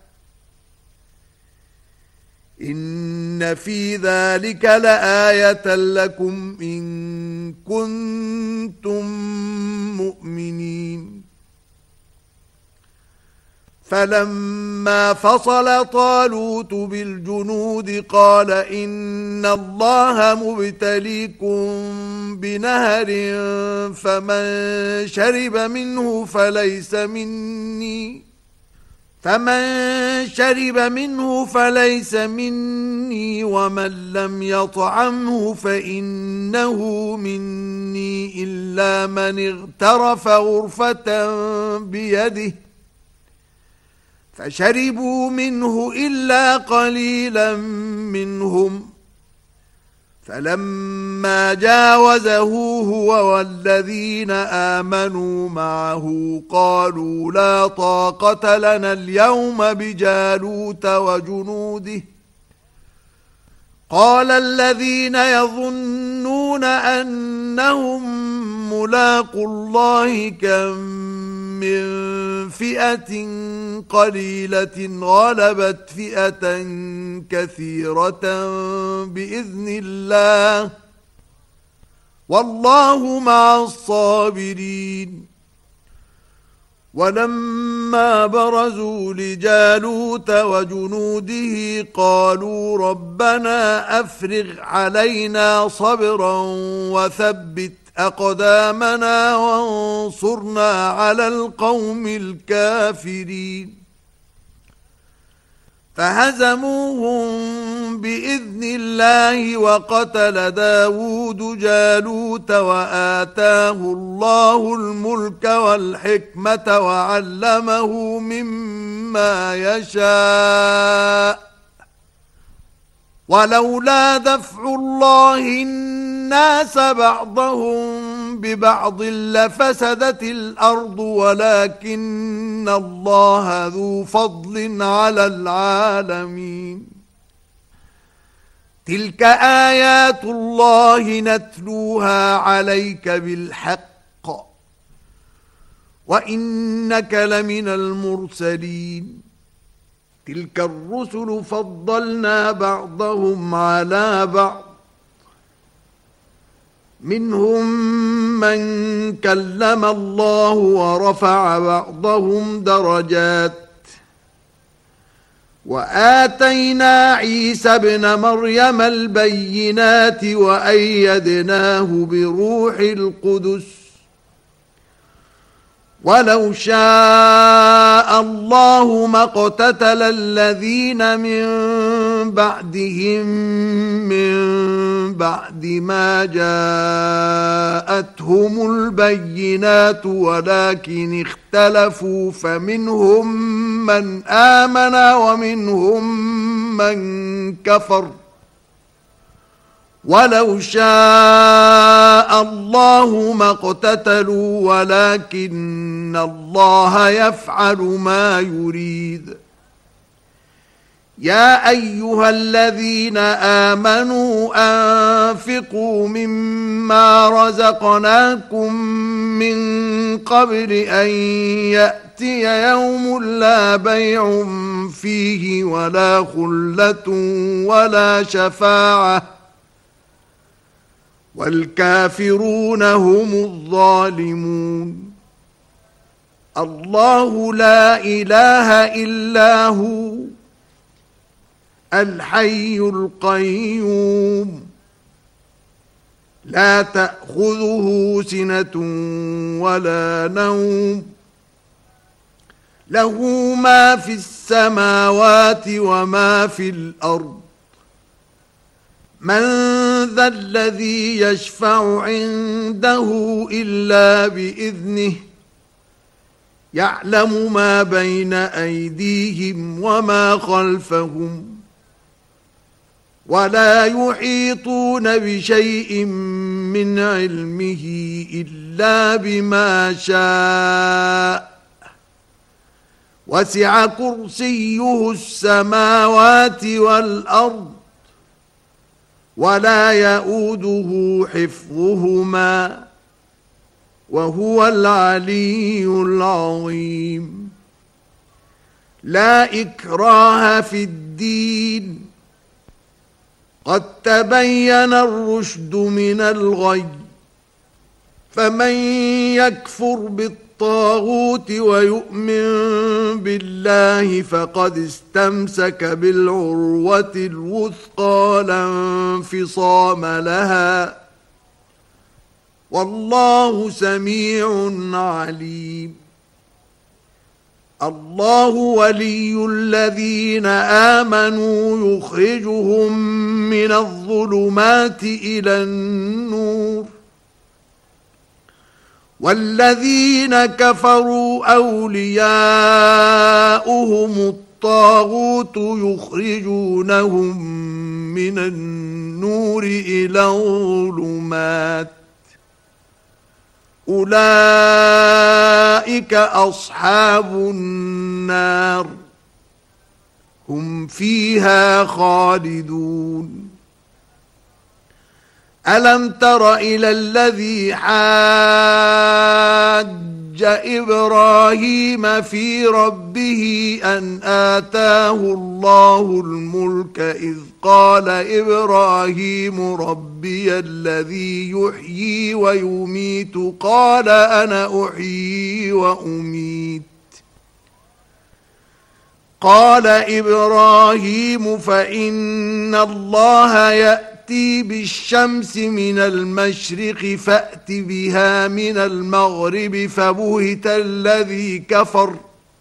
Speaker 1: إن في ذلك لآية لكم إن كنتم مؤمنين فلما فصل طالوت بالجنود قال إن الله مبتليكم بنهر فمن شرب منه فليس مني فمن شرب منه فليس مني ومن لم يطعمه فإنه مني إلا من اغترف غرفة بيده فشربوا منه إلا قليلا منهم فلما جاوزه هو والذين آمنوا معه قالوا لا طاقة لنا اليوم بجالوت وجنوده قال الذين يظنون أنهم ملاقوا الله كم من فئة قليلة غلبت فئة كثيرة بإذن الله والله مع الصابرين ولما برزوا لجالوت وجنوده قالوا ربنا أفرغ علينا صبرا وثبت أقدامنا وانصرنا على القوم الكافرين فهزموهم بإذن الله وقتل داود جالوت وآتاه الله الملك والحكمة وعلمه مما يشاء ولولا دفع الله الناس بعضهم ببعض لفسدت الأرض ولكن الله ذو فضل على العالمين تلك آيات الله نتلوها عليك بالحق وإنك لمن المرسلين تلك الرسل فضلنا بعضهم على بعض منهم من كلم الله ورفع بعضهم درجات وآتينا عيسى ابن مريم البينات وأيدناه بروح القدس ولو شاء الله ما اقتتل الذين من بعدهم من بعد ما جاءتهم البينات ولكن اختلفوا فمنهم من آمن ومنهم من كفر ولو شاء الله ما اقتتلوا ولكن الله يفعل ما يريد يا أيها الذين آمنوا أنفقوا مما رزقناكم من قبل أن يأتي يوم لا بيع فيه ولا خلة ولا شفاعة والكافرون هم الظالمون الله لا إله إلا هو الحي القيوم لا تأخذه سنة ولا نوم له ما في السماوات وما في الأرض من ذا الذي يشفع عنده إلا بإذنه يعلم ما بين أيديهم وما خلفهم ولا يحيطون بشيء من علمه إلا بما شاء وسع كرسيه السماوات والأرض ولا يؤوده حفظهما وهو العلي العظيم لا إكراه في الدين قد تبين الرشد من الغي فمن يكفر بالطاغوت ويؤمن بالله فقد استمسك بالعروة الوثقى لا انفصام لها والله سميع عليم الله ولي الذين آمنوا يخرجهم من الظلمات إلى النور والذين كفروا أولياؤهم الطاغوت يخرجونهم من النور إلى الظلمات أولئك أصحاب النار هم فيها خالدون ألم تر إلى الذي حاج إبراهيم في ربه أن آتاه الله الملك إذ قال إبراهيم ربي الذي يحيي ويميت قال أنا أحيي وأميت قال إبراهيم فإن الله يأتي بالشمس من المشرق فأت بها من المغرب فبهت الذي كفر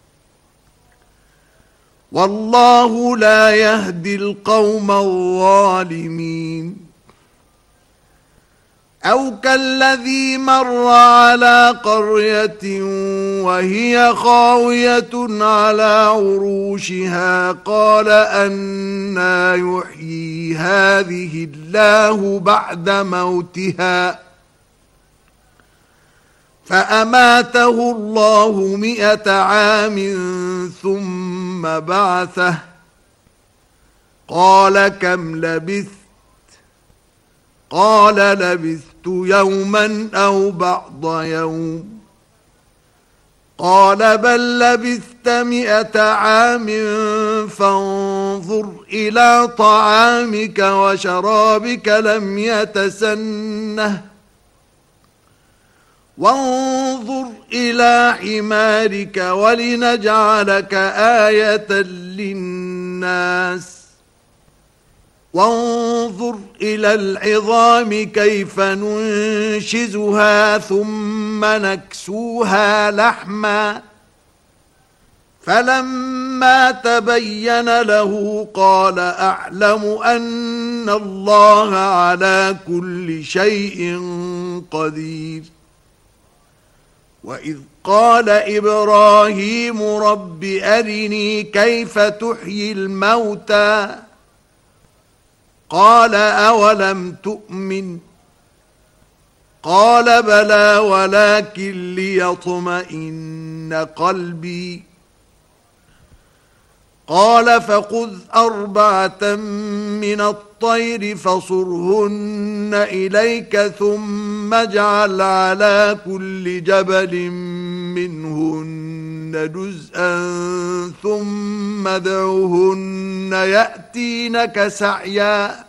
Speaker 1: والله لا يهدي القوم الظالمين أو كالذي مر على قرية وهي خاوية على عروشها قال أنى يحيي هذه الله بعد موتها فأماته الله مئة عام ثم بعثه قال كم لبثت قال لبثت يوما أو بعض يوم قال بل لبثت مئة عام فانظر إلى طعامك وشرابك لم يتسنه وانظر إلى حمارك ولنجعلك آية للناس وانظر إلى العظام كيف ننشزها ثم نكسوها لحما فلما تبين له قال أعلم أن الله على كل شيء قدير وإذ قال إبراهيم رب أرني كيف تحيي الموتى قال أولم تؤمن قال بلى ولكن ليطمئن قلبي قال فخذ أربعة من الطير فصرهن إليك ثم اجعل على كل جبل منهن جزءا ثم ادعهن يأتينك سعيا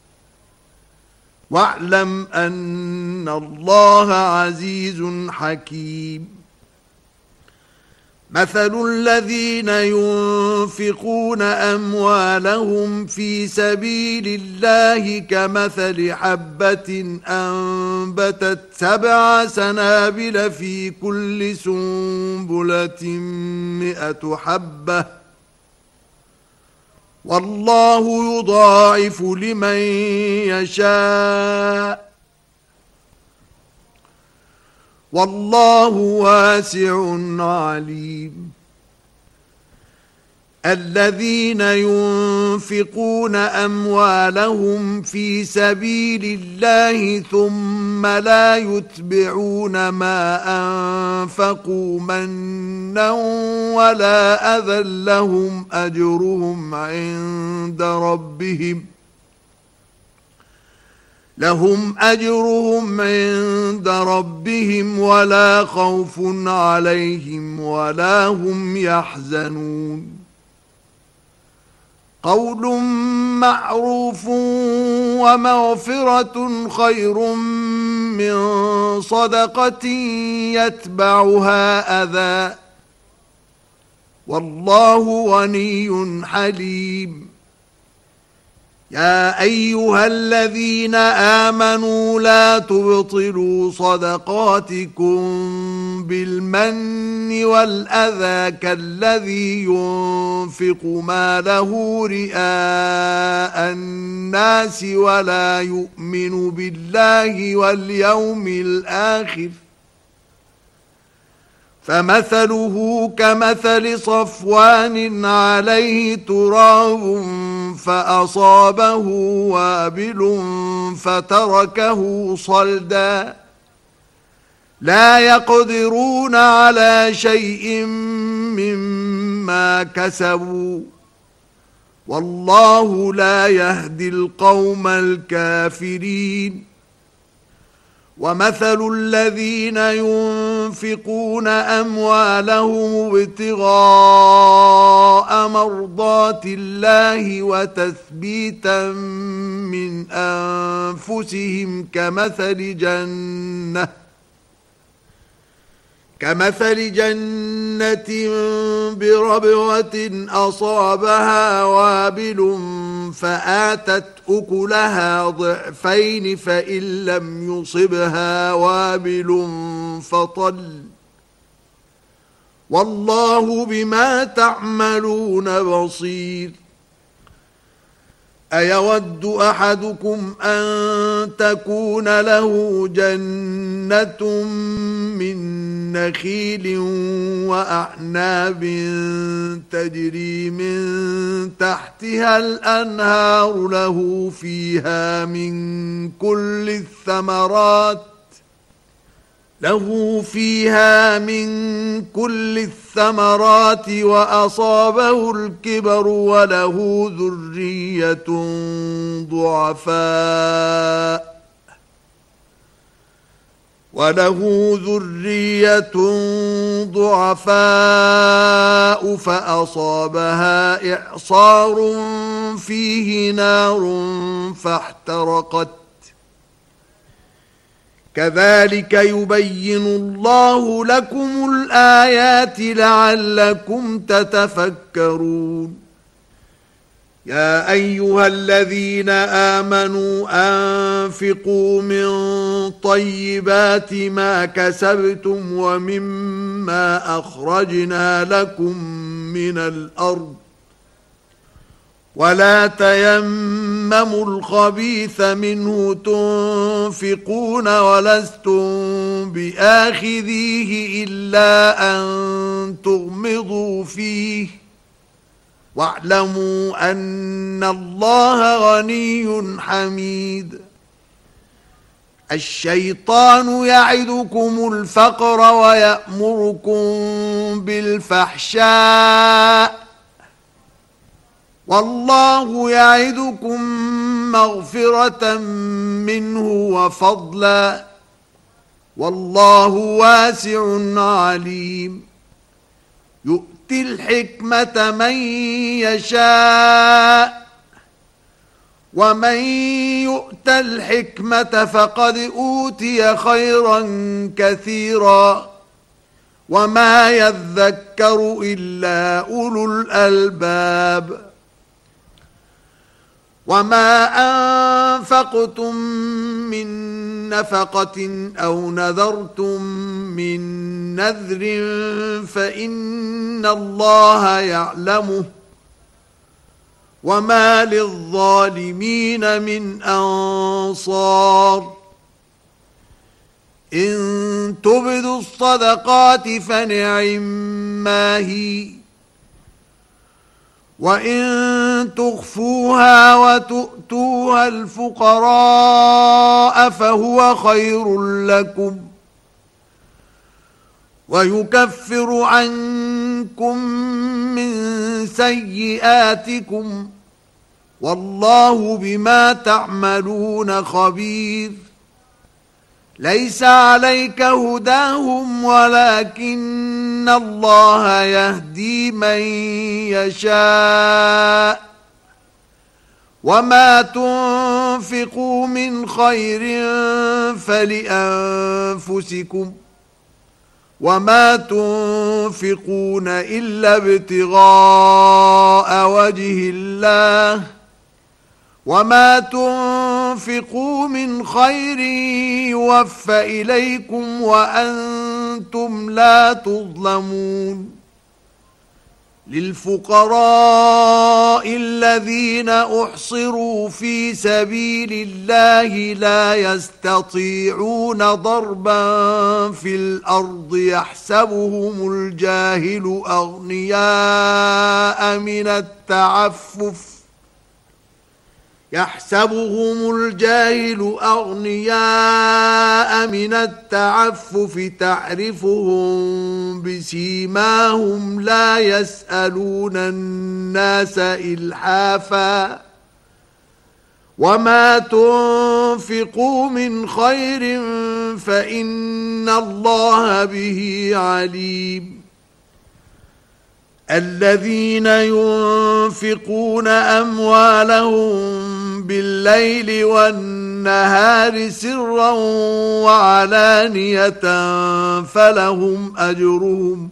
Speaker 1: واعلم أن الله عزيز حكيم مثل الذين ينفقون أموالهم في سبيل الله كمثل حبة أنبتت سبع سنابل في كل سنبلة مئة حبة والله يضاعف لمن يشاء والله واسع عليم الذين ينفقون أموالهم في سبيل الله ثم لا يتبعون ما أنفقوا منا ولا أذى لهم أجرهم عند ربهم لهم أجرهم عند ربهم ولا خوف عليهم ولا هم يحزنون قول معروف ومغفرة خير من صدقة يتبعها أذى والله غني حليم يا أيها الذين آمنوا لا تبطلوا صدقاتكم بالمن والأذى كالذي ينفق ماله رئاء الناس ولا يؤمن بالله واليوم الآخر فمثله كمثل صفوان عليه تراب فأصابه وابل فتركه صلدا لا يقدرون على شيء مما كسبوا والله لا يهدي القوم الكافرين ومثل الذين ينفقون أموالهم ابتغاء مرضات الله وتثبيتا من أنفسهم كمثل جنة كمثل جنة بربوة أصابها وابل فآتت أكلها ضعفين فإن لم يصبها وابل فطل والله بما تعملون بصير أيود أحدكم أن تكون له جنة من نخيل وأعناب تجري من تحتها الأنهار له فيها من كل الثمرات له فيها من كل الثمرات وأصابه الكبر وله ذرية ضعفاء وله ذرية ضعفاء فأصابها إعصار فيه نار فاحترقت كذلك يبين الله لكم الآيات لعلكم تتفكرون يا أيها الذين آمنوا أنفقوا من طيبات ما كسبتم ومما أخرجنا لكم من الأرض ولا تيمموا الخبيث منه تنفقون ولستم بآخذيه إلا أن تغمضوا فيه واعلموا أن الله غني حميد الشيطان يعدكم الفقر ويأمركم بالفحشاء والله يعدكم مغفرة منه وفضلا والله واسع عليم يؤتي الحكمة من يشاء ومن يؤت الحكمة فقد أوتي خيرا كثيرا وما يذكر إلا أولو الألباب وما أنفقتم من نفقة أو نذرتم من نذر فإن الله يعلمه وما للظالمين من أنصار إن تبدوا الصدقات فنعما هي وإن تخفوها وتؤتوها الفقراء فهو خير لكم ويكفر عنكم من سيئاتكم والله بما تعملون خبير ليس عليك هداهم ولكن الله يهدي من يشاء وما تنفقوا من خير فلأنفسكم وما تنفقون إلا ابتغاء وجه الله وما تنفقوا من خير يوفى إليكم وأنتم لا تظلمون للفقراء الذين أحصروا في سبيل الله لا يستطيعون ضربا في الأرض يحسبهم الجاهل أغنياء من التعفف يحسبهم الجاهل أغنياء من التعفف تعرفهم بسيماهم لا يسألون الناس إلحافا وما تنفقوا من خير فإن الله به عليم الذين ينفقون أموالهم بالليل والنهار سرا وعلانية فلهم أجرهم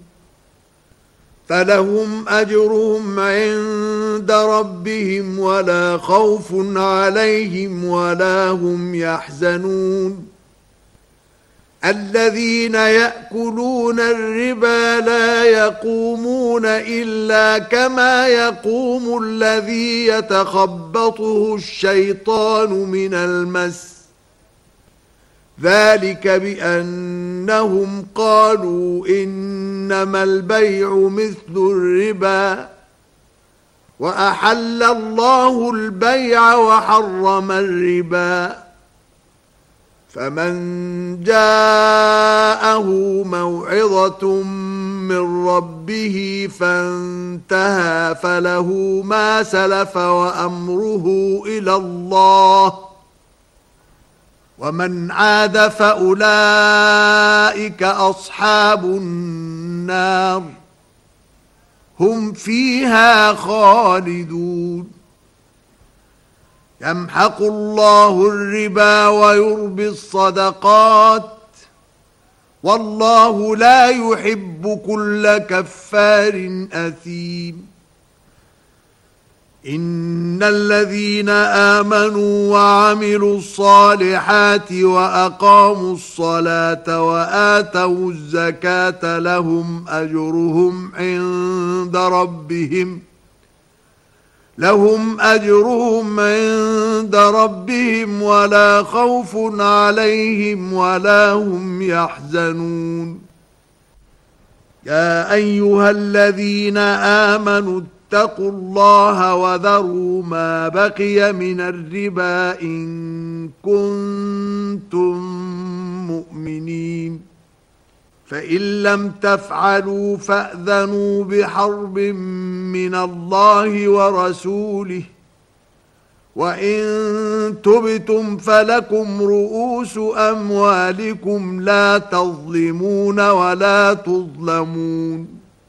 Speaker 1: فلهم أجرهم عند ربهم ولا خوف عليهم ولا هم يحزنون الذين يأكلون الربا لا يقومون إلا كما يقوم الذي يتخبطه الشيطان من المس ذلك بأنهم قالوا إنما البيع مثل الربا وأحل الله البيع وحرم الربا فمن جاءه موعظة من ربه فانتهى فله ما سلف وأمره إلى الله ومن عاد فأولئك أصحاب النار هم فيها خالدون يمحق الله الربا ويربي الصدقات والله لا يحب كل كفار أثيم إن الذين آمنوا وعملوا الصالحات وأقاموا الصلاة وآتوا الزكاة لهم أجرهم عند ربهم لهم أجرهم عند ربهم ولا خوف عليهم ولا هم يحزنون يا أيها الذين آمنوا اتقوا الله وذروا ما بقي من الربا إن كنتم مؤمنين فإن لم تفعلوا فأذنوا بحرب من الله ورسوله وإن تبتم فلكم رؤوس أموالكم لا تظلمون ولا تظلمون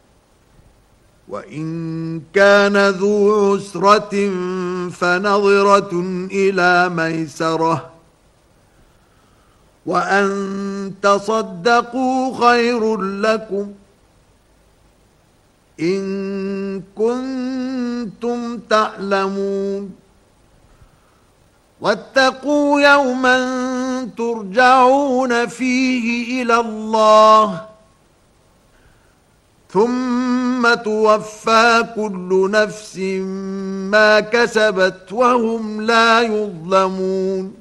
Speaker 1: وإن كان ذو عسرة فنظرة إلى ميسرة وأن تصدقوا خير لكم إن كنتم تعلمون واتقوا يوما ترجعون فيه إلى الله ثم توفى كل نفس ما كسبت وهم لا يظلمون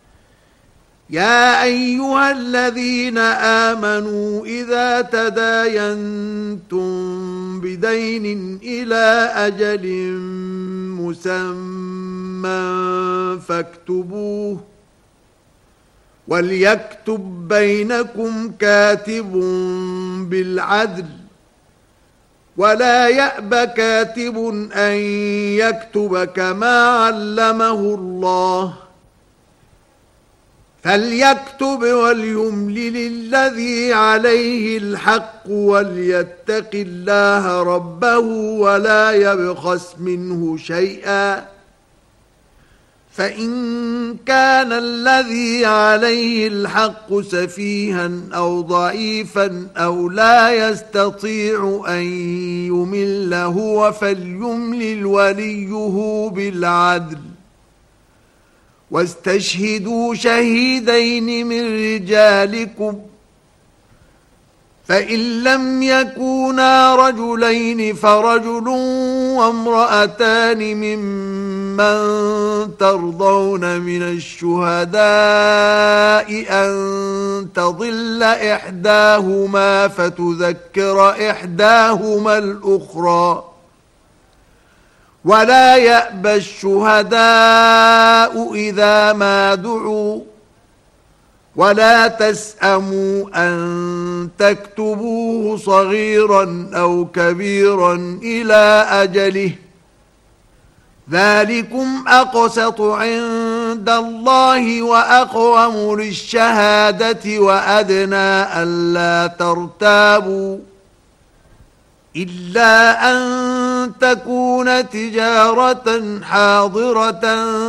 Speaker 1: يا أيها الذين آمنوا إذا تداينتم بدين إلى أجل مسمى فاكتبوه وليكتب بينكم كاتب بالعدل ولا يأب كاتب أن يكتب كما علمه الله فليكتب وليملل الذي عليه الحق وليتق الله ربه ولا يبخس منه شيئا فإن كان الذي عليه الحق سفيها أو ضعيفا أو لا يستطيع أن يمل هو فليملل وليه بالعدل واستشهدوا شهيدين من رجالكم فإن لم يكونا رجلين فرجل وامرأتان ممن ترضون من الشهداء أن تضل إحداهما فتذكر إحداهما الأخرى ولا يأبى الشهداء إذا ما دعوا ولا تسأموا أن تكتبوه صغيرا أو كبيرا إلى أجله ذلكم أقسط عند الله وأقوم للشهادة وأدنى ألا ترتابوا إلا أن تكون تجارة حاضرة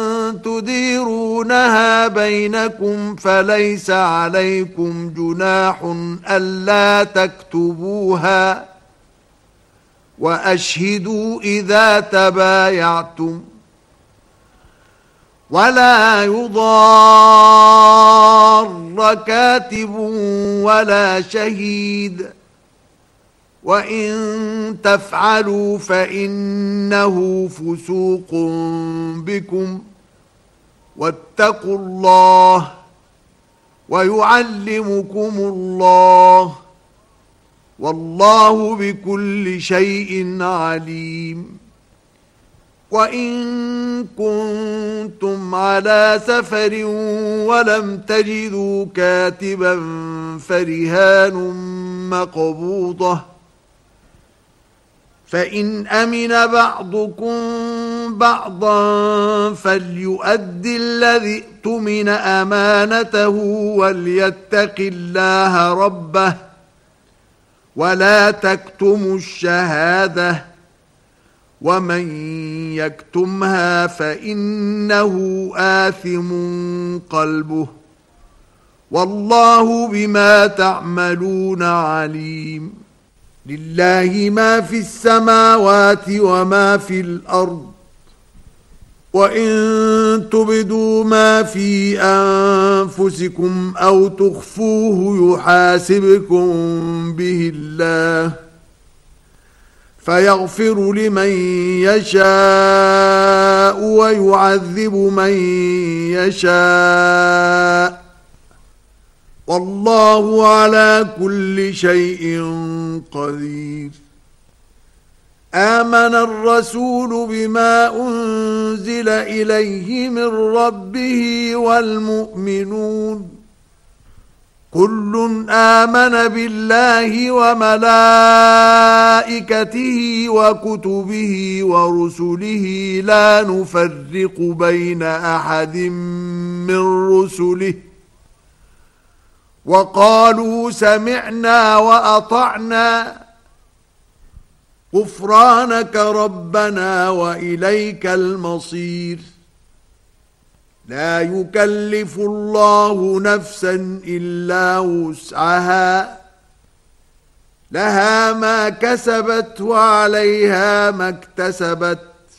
Speaker 1: تديرونها بينكم فليس عليكم جناح ألا تكتبوها وأشهدوا إذا تبايعتم ولا يضار كاتب ولا شهيد وإن تفعلوا فإنه فسوق بكم واتقوا الله ويعلمكم الله والله بكل شيء عليم وإن كنتم على سفر ولم تجدوا كاتبا فرهان مقبوضة فإن أمن بعضكم بعضا فليؤد الذي ائتمن أمانته وليتق الله ربه ولا تكتموا الشهادة ومن يكتمها فإنه آثم قلبه والله بما تعملون عليم لله ما في السماوات وما في الأرض وإن تبدوا ما في أنفسكم أو تخفوه يحاسبكم به الله فيغفر لمن يشاء ويعذب من يشاء والله على كل شيء قدير آمن الرسول بما أنزل إليه من ربه والمؤمنون كل آمن بالله وملائكته وكتبه ورسله لا نفرق بين أحد من رسله وقالوا سمعنا وأطعنا غفرانك ربنا وإليك المصير لا يكلف الله نفسا إلا وسعها لها ما كسبت وعليها ما اكتسبت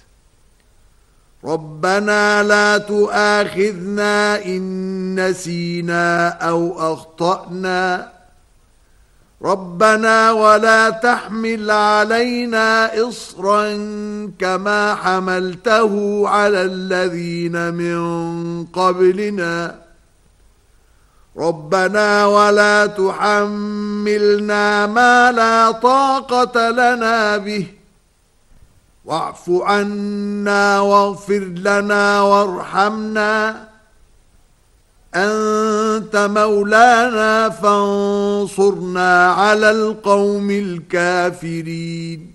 Speaker 1: ربنا لا تؤاخذنا إن نسينا أو أخطأنا ربنا ولا تحمل علينا إصرا كما حملته على الذين من قبلنا ربنا ولا تحملنا ما لا طاقة لنا به واعف عنا واغفر لنا وارحمنا أنت مولانا فانصرنا على القوم الكافرين